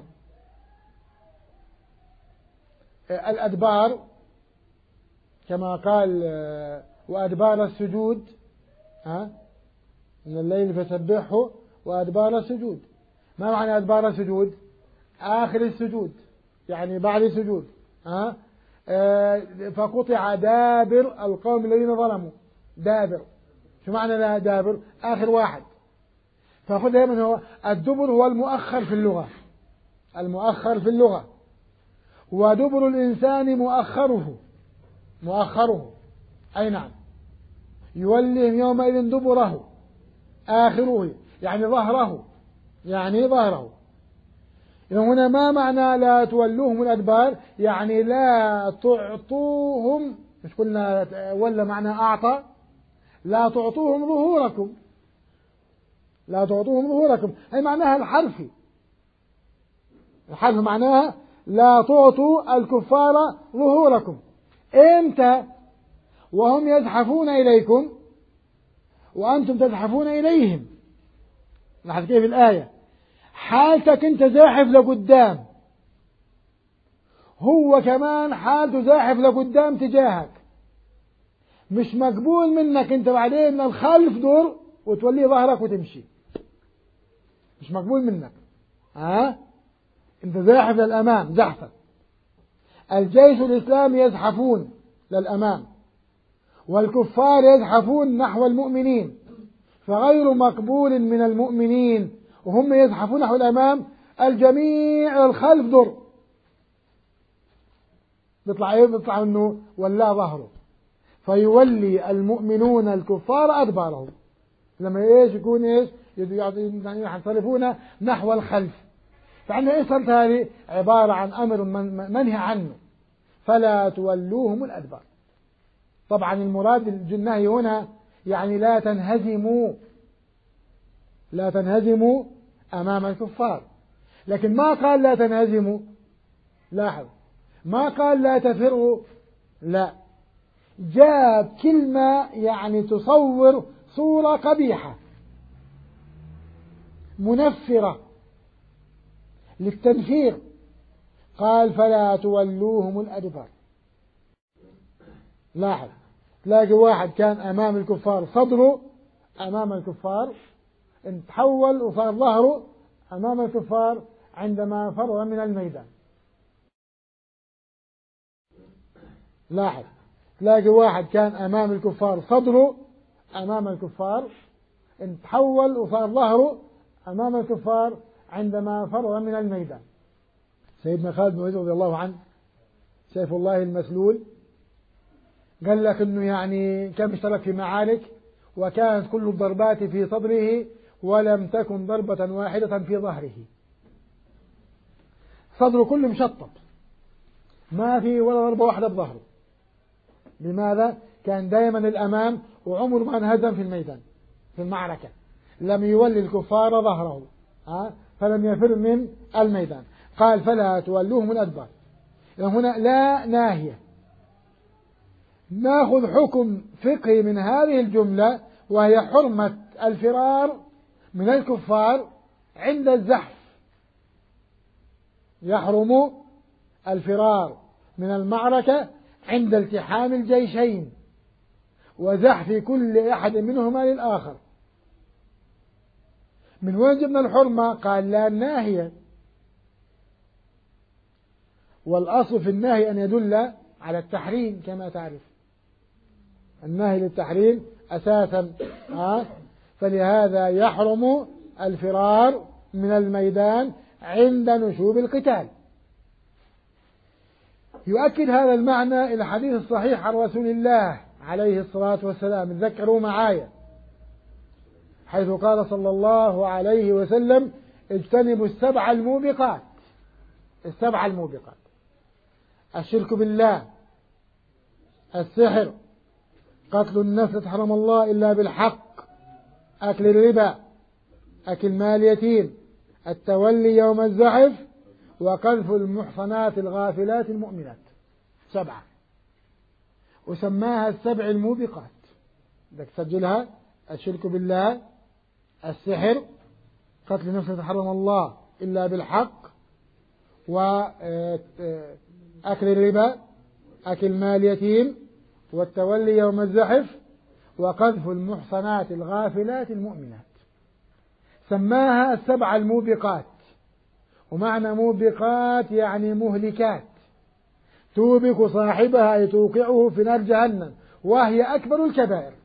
الأدبار كما قال وأدبار السجود، ها من الليل فسبحه وأدبار السجود. ما معنى أدبار السجود؟ آخر السجود، يعني بعد السجود. ها فقطع دابر القوم الذين ظلموا. دابر شو معنى لا دابر؟ آخر واحد. فأخذ دائما هو الدبر هو المؤخر في اللغة. المؤخر في اللغة. ودبر الإنسان مؤخره. مؤخره أي نعم. يولهم يومئذ دبره آخره، يعني ظهره، يعني ظهره. هنا ما معنى لا تولوهم الأدبار؟ يعني لا تعطوهم، مش قلنا ولا معنى أعطى؟ لا تعطوهم ظهوركم. لا تعطوهم ظهوركم هي معناها الحرفي. الحرف معناها لا تعطوا الكفار ظهوركم. إمتى؟ وهم يزحفون إليكم وأنتم تزحفون إليهم. لاحظ كيف الآية؟ حالتك أنت زاحف لقدام، هو كمان حالته زاحف لقدام تجاهك. مش مقبول منك أنت بعدين الخلف دور وتوليه ظهرك وتمشي. مش مقبول منك. ها؟ أنت زاحف للأمام زحفة. الجيش الإسلامي يزحفون للأمام والكفار يزحفون نحو المؤمنين، فغير مقبول من المؤمنين وهم يزحفون نحو الأمام الجميع الخلف در. بيطلع ايه؟ بيطلع انه ولا ظهره. فيولي المؤمنون الكفار أدبارهم. لما ايش يكون ايش؟ ينصرفون نحو الخلف. فعندنا ايش صارت هذه؟ عبارة عن أمر منهي عنه. فلا تولوهم الأدبار. طبعا المراد النهي هنا يعني لا تنهزموا، لا تنهزموا أمام الكفار. لكن ما قال لا تنهزموا. لاحظ، ما قال لا تفروا، لا، جاب كلمة يعني تصور صورة قبيحة منفرة للتنفير. قال فلا تولوهم الأدبار. لاحظ، تلاقي واحد كان أمام الكفار صدره أمام الكفار، تحول وصار ظهره أمام الكفار عندما فرغ من الميدان. لاحظ، تلاقي واحد كان أمام الكفار صدره أمام الكفار، تحول وصار ظهره أمام الكفار عندما فرغ من الميدان. سيدنا خالد بن الوليد رضي الله عنه سيف الله المسلول قال لك انه يعني كم اشترك في معارك وكانت كل الضربات في صدره ولم تكن ضربة واحدة في ظهره. صدره كله مشطب، ما في ولا ضربة واحدة بظهره. لماذا؟ كان دائما الأمام وعمره ما انهزم في الميدان في المعركة. لم يولي الكفار ظهره، ها؟ فلم يفر من الميدان. قال فلا تولوهم الأدبار. هنا لا ناهية. ناخذ حكم فقهي من هذه الجملة وهي حرمة الفرار من الكفار عند الزحف. يحرم الفرار من المعركة عند التحام الجيشين وزحف كل أحد منهما للآخر. من وين جبنا الحرمة؟ قال لا الناهية. والأصل في النهي أن يدل على التحريم كما تعرف. النهي للتحريم أساسا، آه فلهذا يحرم الفرار من الميدان عند نشوب القتال. يؤكد هذا المعنى الحديث الصحيح عن رسول الله عليه الصلاة والسلام، تذكروا معايا، حيث قال صلى الله عليه وسلم: اجتنبوا السبع الموبقات. السبع الموبقات: الشرك بالله، السحر، قتل النفس التي حرم الله إلا بالحق، أكل الربا، أكل مال يتيم، التولي يوم الزحف، وقذف المحصنات الغافلات المؤمنات. سبعة، وسماها السبع الموبقات. بدك تسجلها: الشرك بالله، السحر، قتل النفس التي حرم الله إلا بالحق، وأكل الربا، أكل مال يتيم، والتولي يوم الزحف، وقذف المحصنات الغافلات المؤمنات. سماها السبع الموبقات. ومعنى موبقات يعني مهلكات، توبق صاحبها أي توقعه في نار جهنم، وهي أكبر الكبائر.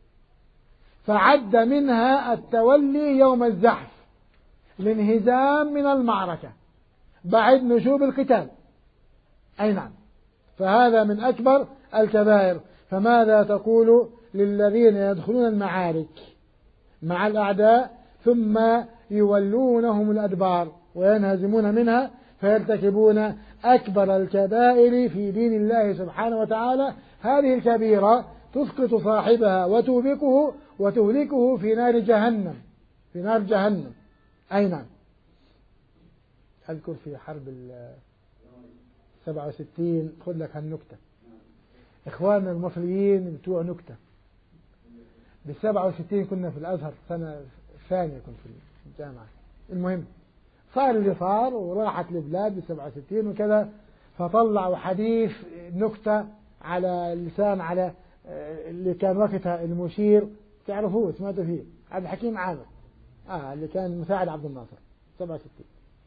فعد منها التولي يوم الزحف، الانهزام من المعركة بعد نشوب القتال. أي نعم، فهذا من أكبر الكبائر. فماذا تقول للذين يدخلون المعارك مع الأعداء ثم يولونهم الأدبار وينهزمون منها فيرتكبون أكبر الكبائر في دين الله سبحانه وتعالى؟ هذه الكبيرة تسقط صاحبها وتوبقه وتهلكه في نار جهنم، في نار جهنم. أي نعم. أذكر في حرب السبعة وستين، خذ لك هالنكتة، إخواننا المصريين بتوع نكتة. بالسبعة وستين كنا في الأزهر، سنة ثانية كنت في الجامعة. المهم صار اللي صار وراحت البلاد بالسبعة وستين وكذا، فطلعوا حديث نكتة على اللسان على اللي كان وقتها المشير، تعرفوه سمعتوا فيه، عبد الحكيم عامر، آه اللي كان مساعد عبد الناصر سبعة وستين.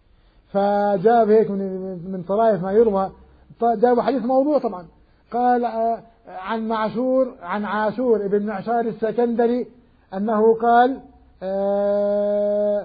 فجاب هيك من من طرائف ما يروى، جابوا حديث موضوع طبعا. قال آه عن معشور عن عاشور ابن معشار السكندري أنه قال آه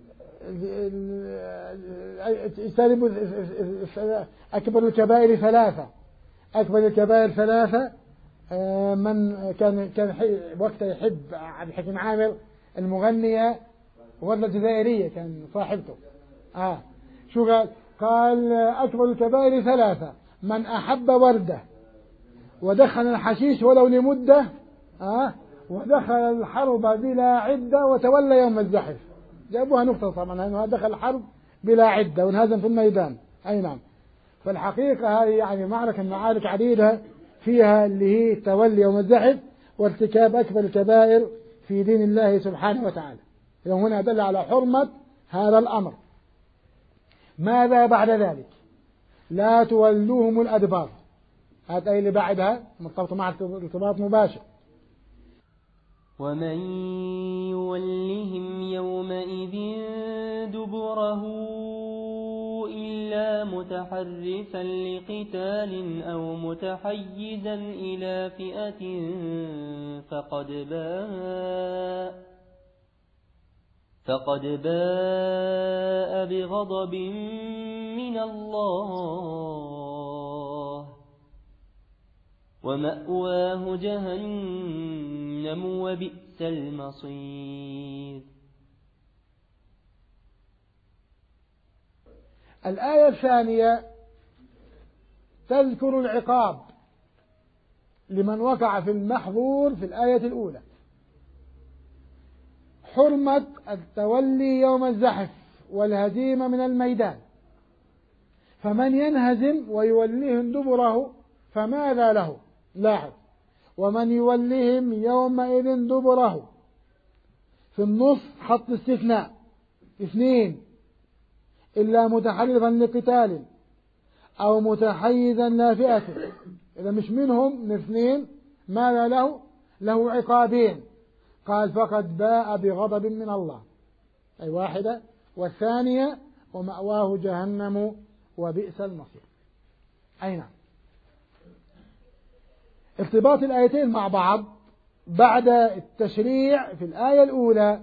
اجتنبوا أكبر الكبائر ثلاثة. أكبر الكبائر ثلاثة. آه من كان كان وقتها يحب عبد الحكيم عامر المغنية وردة جزائرية، كان صاحبته. آه شو قال؟ قال أكبر الكبائر ثلاثة: من أحب وردة، ودخل الحشيش ولو لمدة، آه ودخل الحرب بلا عدة، وتولى يوم الزحف. جابوها نقطة طبعا، أنه دخل الحرب بلا عدة وانهزم في الميدان. أي نعم. فالحقيقة هذه يعني معركة معارك عديدة فيها اللي هي تولي يوم الزحف وارتكاب أكبر الكبائر في دين الله سبحانه وتعالى. هنا دل على حرمة هذا الأمر. ماذا بعد ذلك؟ لا تولوهم الأدبار. هذا أي اللي بعدها مرتبط مع ارتباط مباشر.
ومن يولهم يومئذ دبره إلا متحرفا لقتال أو متحيزا إلى فئة فقد باء فقد باء بغضب من الله ومأواه جهنم وبئس المصير.
الآية الثانية تذكر العقاب لمن وقع في المحظور في الآية الأولى. حرمة التولي يوم الزحف والهزيمة من الميدان. فمن ينهزم ويوليهم دبره فماذا له؟ لاحظ: ومن يوليهم يومئذ دبره، في النص حط استثناء اثنين: إلا متحرفا لقتال أو متحيزا لا فئة. إذا مش منهم من اثنين ماذا له؟ له عقابين. قال: فقد باء بغضب من الله، أي واحدة، والثانية ومأواه جهنم وبئس المصير. أي نعم. ارتباط الآيتين مع بعض بعد التشريع في الآية الأولى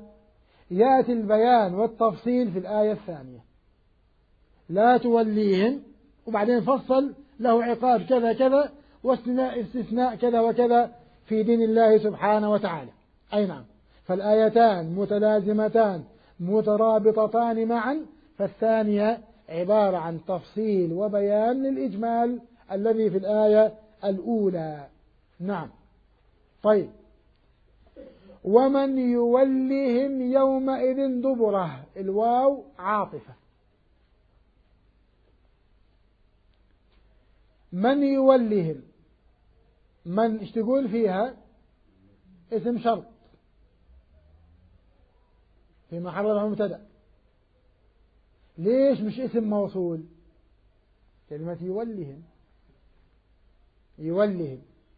يأتي البيان والتفصيل في الآية الثانية. لا توليهم وبعدين فصل له عقاب كذا كذا واستثناء استثناء كذا وكذا في دين الله سبحانه وتعالى. أي نعم. فالآيتان متلازمتان مترابطتان معا، فالثانية عبارة عن تفصيل وبيان للإجمال الذي في الآية الأولى. نعم. طيب، ومن يولهم يومئذ دبره، الواو عاطفة. من يولهم، من ايش تقول فيها؟ اسم شرط في محل مبتدأ. ليش مش اسم موصول؟ كلمة يولهم، يولهم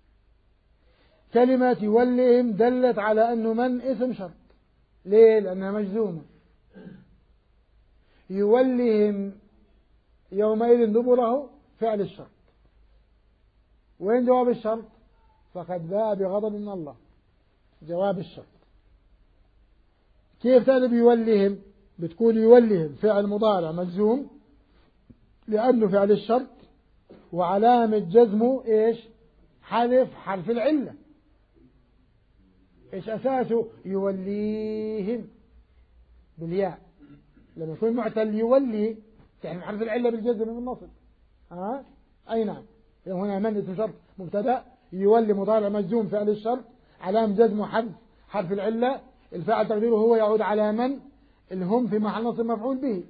كلمة يولهم دلت على أنه من اسم شرط. ليه؟ لأنها مجزومة. يولهم يومئذ دبره فعل الشرط. وين جواب الشرط؟ فقد باء بغضب من الله، جواب الشرط. كيف تقلب يولهم؟ بتقول يولهم فعل مضارع مجزوم لأنه فعل الشرط، وعلامة جزمه إيش؟ حذف حرف العلة. إيش أساسه؟ يوليهم بالياء، لما يكون معتل يولي يعني حرف العلة بالجزم بالنصب. ها؟ أي نعم. هنا من اسم شرط مبتدأ، يولي مضارع مجزوم فعل الشرط، علامة جزمه حذف حرف العلة، الفاعل تقديره هو يعود على من؟ الهم في محل نصب مفعول به.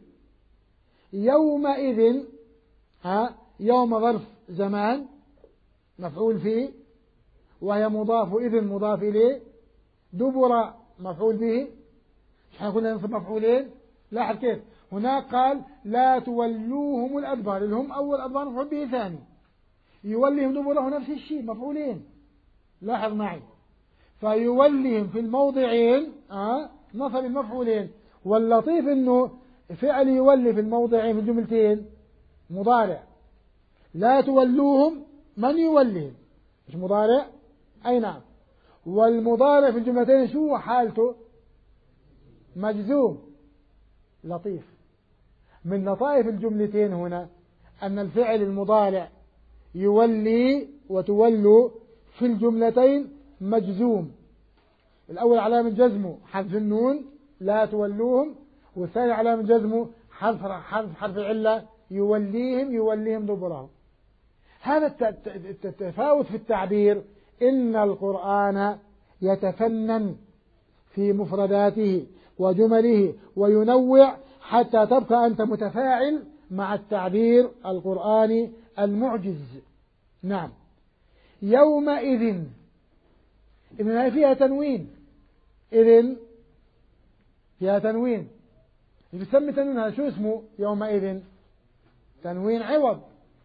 يومئذ، ها، يوم ظرف زمان مفعول فيه، وهي مضاف إذن مضاف إليه، دبر مفعول به. احنا قلنا نصب مفعولين. لاحظ كيف هناك قال لا تولوهم الأدبار، الهم أول، أدبار مفعول به ثاني، يوليهم دبره نفس الشيء مفعولين. لاحظ معي، فيوليهم في الموضعين آه نصب المفعولين. واللطيف انه فعل يولي في الموضعين في الجملتين مضارع. لا تولوهم من يوليهم، مش مضارع. اي نعم. والمضارع في الجملتين شو حالته؟ مجزوم. لطيف. من لطائف الجملتين هنا ان الفعل المضارع يولي وتولوا في الجملتين مجزوم. الأول علامة جزمه حذف النون لا تولوهم، والثاني علامة جزمه حذف حذف حرف العلة يوليهم يوليهم دبرهم. هذا التفاوت في التعبير. إن القرآن يتفنن في مفرداته وجمله وينوع حتى تبقى أنت متفاعل مع التعبير القرآني المعجز. نعم. يومئذ، إذن فيها تنوين، إذن فيها تنوين. يسمى تنوينها شو اسمه؟ يومئذ تنوين عوض،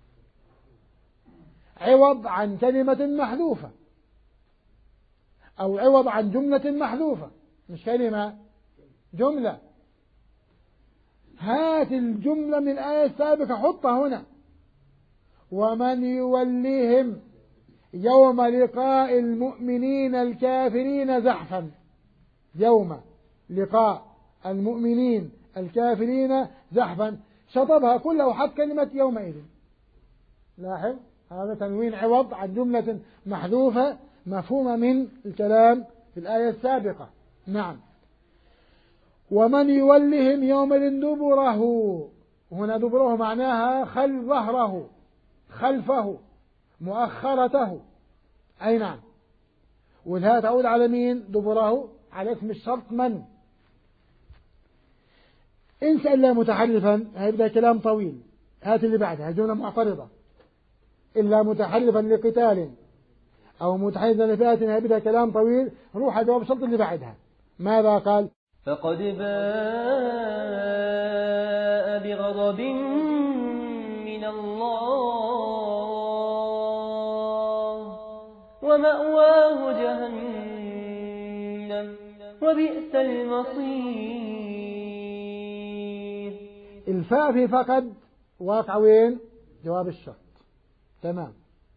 عوض عن كلمة محذوفة أو عوض عن جملة محذوفة، مش كلمة، جملة. هات الجملة من الآية السابقة حطها هنا. ومن يوليهم يوم لقاء المؤمنين الكافرين زحفا، يوم لقاء المؤمنين الكافرين زحفا، شطبها كلها وحط كلمة يومئذ. لاحظ، هذا تنوين عوض عن جملة محذوفة مفهومة من الكلام في الآية السابقة. نعم. ومن يولهم يومئذ دبره، هنا دبره معناها خل ظهره، خلفه، مؤخرته. أي نعم. والها تعود على مين؟ دبره على اسم الشرط من. إن سأل متحرفا هيبدأ كلام طويل. هات اللي بعدها جملة معترضة. إلا متحرفا لقتال أو متحرفا لفئة هيبدأ كلام طويل. روح جواب الشرط اللي بعدها. ماذا قال؟
فقد باء بغضب من الله ومأواه جهنم وبئس المصير.
الفاء في فقد واقع وين؟ جواب الشرط. تمام.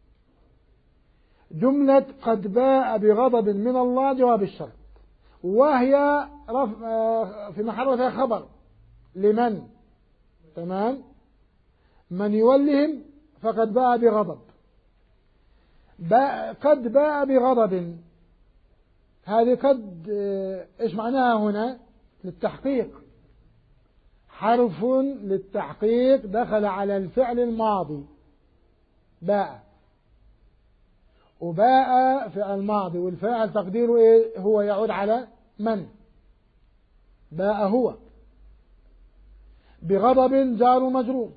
جملة قد باء بغضب من الله جواب الشرط، وهي في محل رفع خبر لمن. تمام. من يولهم فقد باء بغضب. باء قد باء بغضب، هذه قد إيش معناها هنا؟ للتحقيق، حرف للتحقيق دخل على الفعل الماضي باء، وباء فعل ماضي والفاعل تقديره إيه؟ هو يعود على من؟ باء هو. بغضب جار مجرور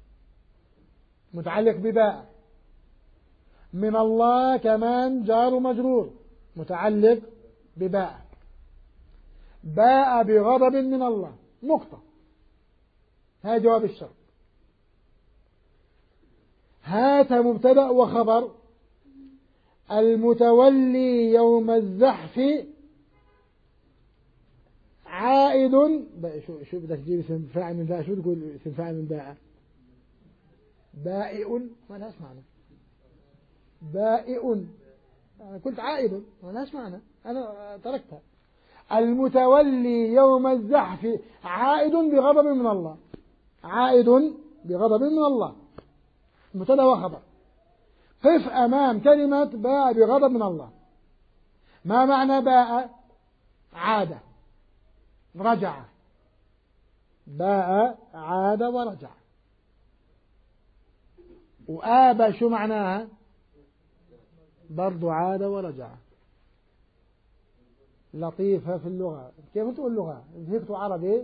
متعلق بباء. من الله كمان جار مجرور متعلق بباء. باء بغضب من الله نقطة، هذا جواب الشرط. هات مبتدأ وخبر. المتولي يوم الزحف عائد. شو شو بدك تجيب اسم فاعل من باء؟ شو تقول اسم فاعل من باء؟ بائع ما لهاش معنى. بائع أنا قلت عائد ما لهاش معنى، أنا تركتها. المتولي يوم الزحف عائد بغضب من الله. عائد بغضب من الله مبتدأ وخبر. قف أمام كلمة باء بغضب من الله. ما معنى باء؟ عاد رجع. باء عاد ورجع. وآب شو معناها؟ برضو عاد ورجع. لطيفة في اللغة. كيف تقول لغة؟ زهقت عربي.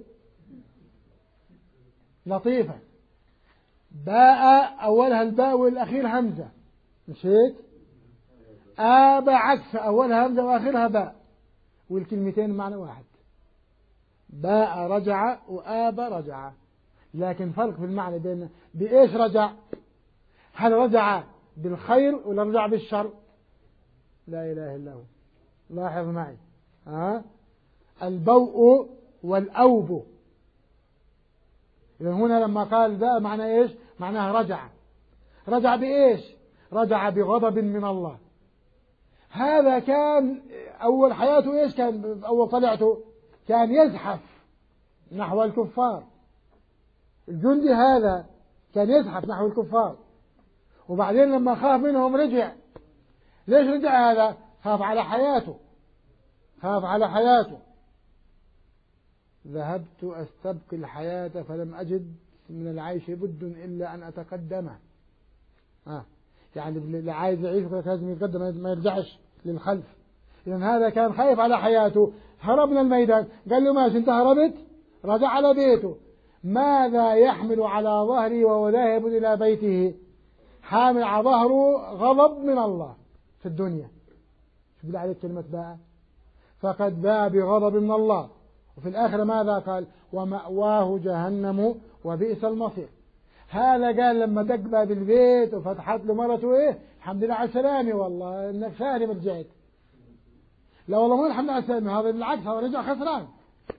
لطيفة. باء أولها الباء والأخير همزة، مش هيك؟ آب عكس، أولها همزة وآخرها باء، والكلمتين معنى واحد. باء رجع وآب رجع، لكن فرق في المعنى بين بإيش رجع؟ هل رجع بالخير ولا رجع بالشر؟ لا إله إلا هو. لاحظ معي ها؟ البوء والأوب. إذن هنا لما قال باء معنى إيش؟ معناها رجع. رجع بإيش؟ رجع بغضب من الله. هذا كان أول حياته إيش كان؟ أول طلعته كان يزحف نحو الكفار. الجندي هذا كان يزحف نحو الكفار، وبعدين لما خاف منهم رجع. ليش رجع هذا؟ خاف على حياته، خاف على حياته. ذهبت أستبقي الحياة فلم أجد من العيش بد إلا أن أتقدمه. آه. يعني اللي عايز يعيش لازم يتقدم، ما يرجعش للخلف. إذن هذا كان خايف على حياته، هرب من الميدان. قال له ماشي أنت هربت، رجع على بيته. ماذا يحمل على ظهري وهو ذاهب إلى بيته؟ حامل على ظهره غضب من الله في الدنيا. شو بالله عليك كلمة باء؟ فقد باء بغضب من الله. وفي الآخرة ماذا قال؟ ومأواه جهنم وبئس المصير. هذا قال لما دق باب البيت وفتحت له مرته ايه؟ الحمد لله على السلامة، والله انك سالم رجعت. لا والله مو الحمد لله على السلامة، هذا بالعكس، هذا رجع خسران،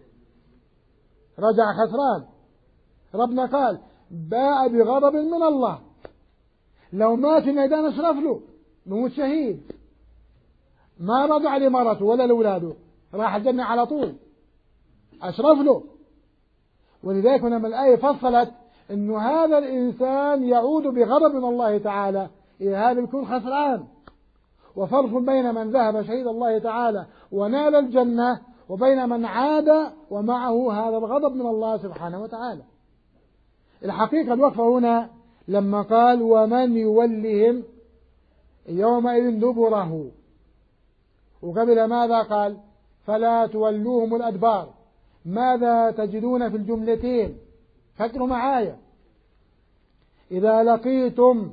رجع خسران. ربنا قال باء بغضب من الله. لو مات في الميدان اشرف له، بموت شهيد. ما رجع لمرته ولا لأولاده، راح الجنة على طول، أشرف له. ولذلك لما الآية فصلت إنه هذا الإنسان يعود بغضب من الله تعالى إلى هذا الكون خسران. وفرق بين من ذهب شهيد الله تعالى ونال الجنة وبين من عاد ومعه هذا الغضب من الله سبحانه وتعالى. الحقيقة الوقفة هنا لما قال ومن يولهم يومئذ دبره، وقبل ماذا قال؟ فلا تولوهم الأدبار. ماذا تجدون في الجملتين؟ فكروا معايا. إذا لقيتم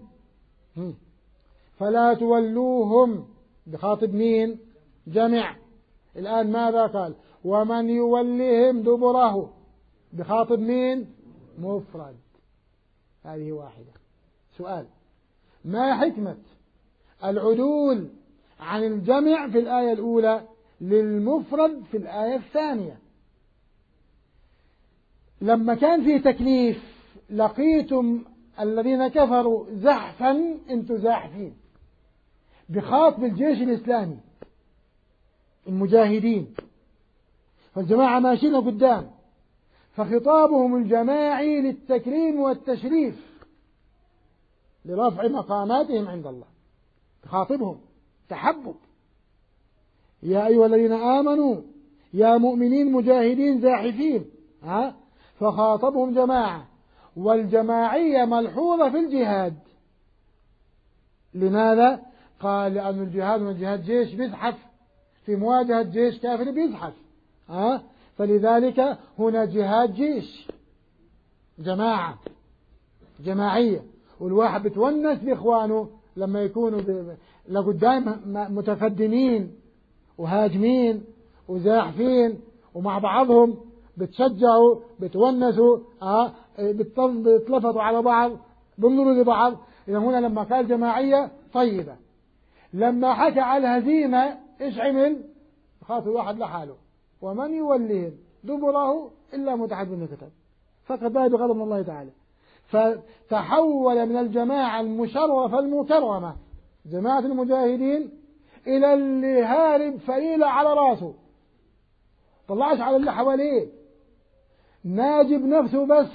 فلا تولوهم بخاطب مين؟ جمع. الآن ماذا قال؟ ومن يولهم دبره بخاطب مين؟ مفرد. هذه واحدة. سؤال: ما حكمة العدول عن الجمع في الآية الأولى للمفرد في الآية الثانية؟ لما كان في تكليف لقيتم الذين كفروا زحفا انتم زاحفين، بخاطب الجيش الإسلامي المجاهدين، فالجماعة ماشيين قدام، فخطابهم الجماعي للتكريم والتشريف لرفع مقاماتهم عند الله، خاطبهم تحبب. يا أيها الذين آمنوا يا مؤمنين مجاهدين زاحفين، ها؟ فخاطبهم جماعة، والجماعية ملحوظة في الجهاد. لماذا؟ قال لأن الجهاد من جهاد جيش بيزحف في مواجهة جيش كافر بيزحف، ها؟ فلذلك هنا جهاد جيش جماعة جماعية، والواحد بتونس بإخوانه لما يكونوا لقدام متقدمين وهاجمين وزاحفين ومع بعضهم، بتشجعوا بتونسوا، اه بتلفتوا على بعض بنظروا لبعض. إذا هنا لما قال جماعية طيبة، لما حكى على الهزيمة إيش عمل؟ خاطر واحد لحاله، ومن يوليهم دبره إلا متحد كتاب فقد باء بغضب من الله تعالى. فتحول من الجماعة المشرفة المكرمة جماعة المجاهدين إلى اللي هارب فإيلة على راسه، طلعش على اللي حواليه، ناجب نفسه بس،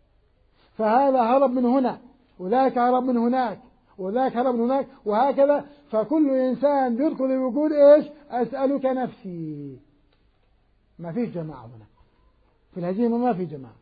فهذا هرب من هنا وذاك هرب من هناك وذاك هرب من هناك وهكذا. فكل إنسان بيدخل ويقول إيش؟ أسألك نفسي. ما فيش جماعة هنا في الهزيمة، ما في جماعة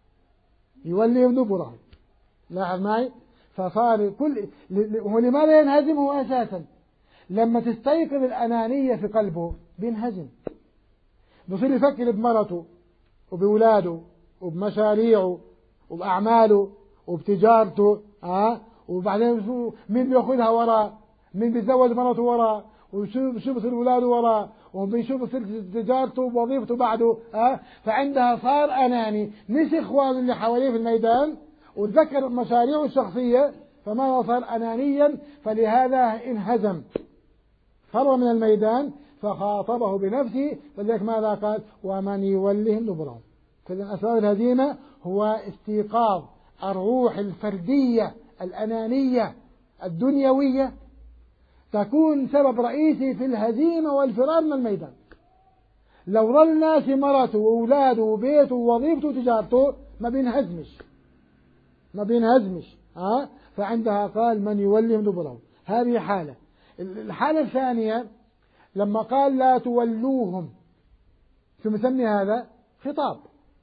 يوليهم دبرهم. لاحظ معي. فصار كل هو لماذا ينهزم؟ هو أساسا لما تستيقظ الأنانية في قلبه بينهزم، بصير يفكر بمرته وبولاده وبمشاريعه وبأعماله وبتجارته، ها؟ وبعدين مين بيأخذها وراه، مين بيتزوج مرته وراه، وشو بصير ولاده وراه، وبيشوف تجارته ووظيفته بعده، ها؟ فعندها صار أناني، نسي إخوانه اللي حواليه في الميدان وتذكر مشاريعه الشخصية، فما صار أنانيا، فلهذا انهزم، فر من الميدان فخاطبه بنفسه. فلذلك ماذا قال؟ ومن يولهم دبرهم. فإذن أسباب الهزيمة هو استيقاظ الروح الفردية الأنانية الدنيوية، تكون سبب رئيسي في الهزيمة والفرار من الميدان. لو ظل الناس مرته وأولاده وبيته ووظيفته وتجارته ما بينهزمش ما بينهزمش ها؟ فعندها قال من يولهم دبرهم. هذه حالة. الحالة الثانية لما قال لا تولوهم، شو مسمي هذا؟ خطاب،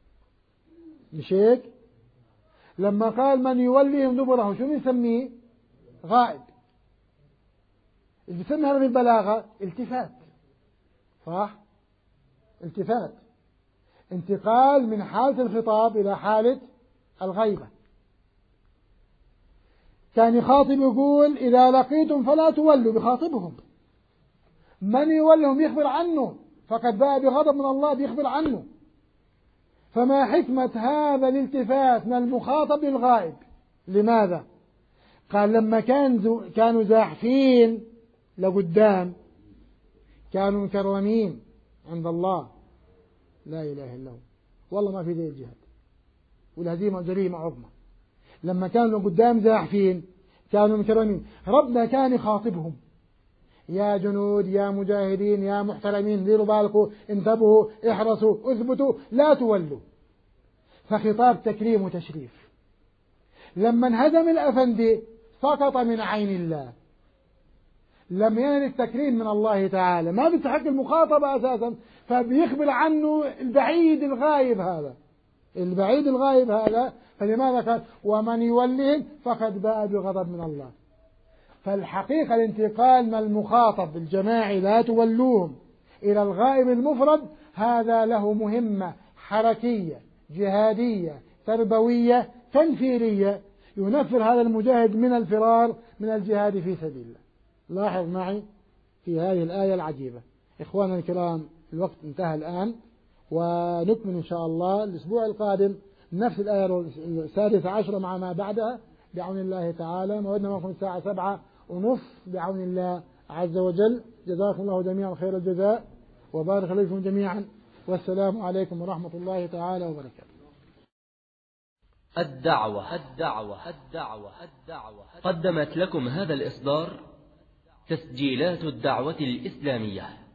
مش هيك؟ لما قال من يوليهم دبرهم شو نسميه؟ غائب. اللي بيسمي هذا بالبلاغة التفات، صح؟ التفات، انتقال من حالة الخطاب إلى حالة الغيبة. كان يخاطب يقول إذا لقيتم فلا تولوا، بخاطبهم. من يولهم يخبر عنه، فقد باء بغضب من الله، بيخبر عنه. فما حكمة هذا الالتفات من المخاطب للغائب؟ لماذا؟ قال لما كان كانوا زاحفين لقدام كانوا مكرمين عند الله، لا إله إلا هو، والله ما في زي الجهاد، والهزيمة جريمة عظمى. لما كانوا قدام زاحفين كانوا مكرمين، ربنا كان يخاطبهم يا جنود يا مجاهدين يا محترمين، ديروا بالكم، انتبهوا، احرصوا، اثبتوا، لا تولوا. فخطاب تكريم وتشريف. لما انهزم الأفندي سقط من عين الله، لم ينل التكريم من الله تعالى، ما بيستحق المخاطبة أساسا، فبيخبر عنه البعيد الغايب هذا البعيد الغايب هذا. فلماذا قال ومن يولهم فقد باء بغضب من الله؟ فالحقيقة الانتقال من المخاطب الجماعي لا تولوهم إلى الغائب المفرد، هذا له مهمة حركية جهادية تربوية تنفيرية، ينفر هذا المجاهد من الفرار من الجهاد في سبيل الله. لاحظ معي في هذه الآية العجيبة. إخواننا الكرام، الوقت انتهى الآن، ونكمل إن شاء الله الأسبوع القادم نفس الآية السادسة عشرة مع ما بعدها بعون الله تعالى. موعدنا معكم الساعة سبعة ونصف بعون الله عز وجل. جزاكم الله جميعا خير الجزاء، وبارك عليكم جميعا، والسلام عليكم ورحمة الله تعالى وبركاته.
الدعوة الدعوة الدعوة الدعوة قدمت لكم هذا الإصدار تسجيلات الدعوة الإسلامية.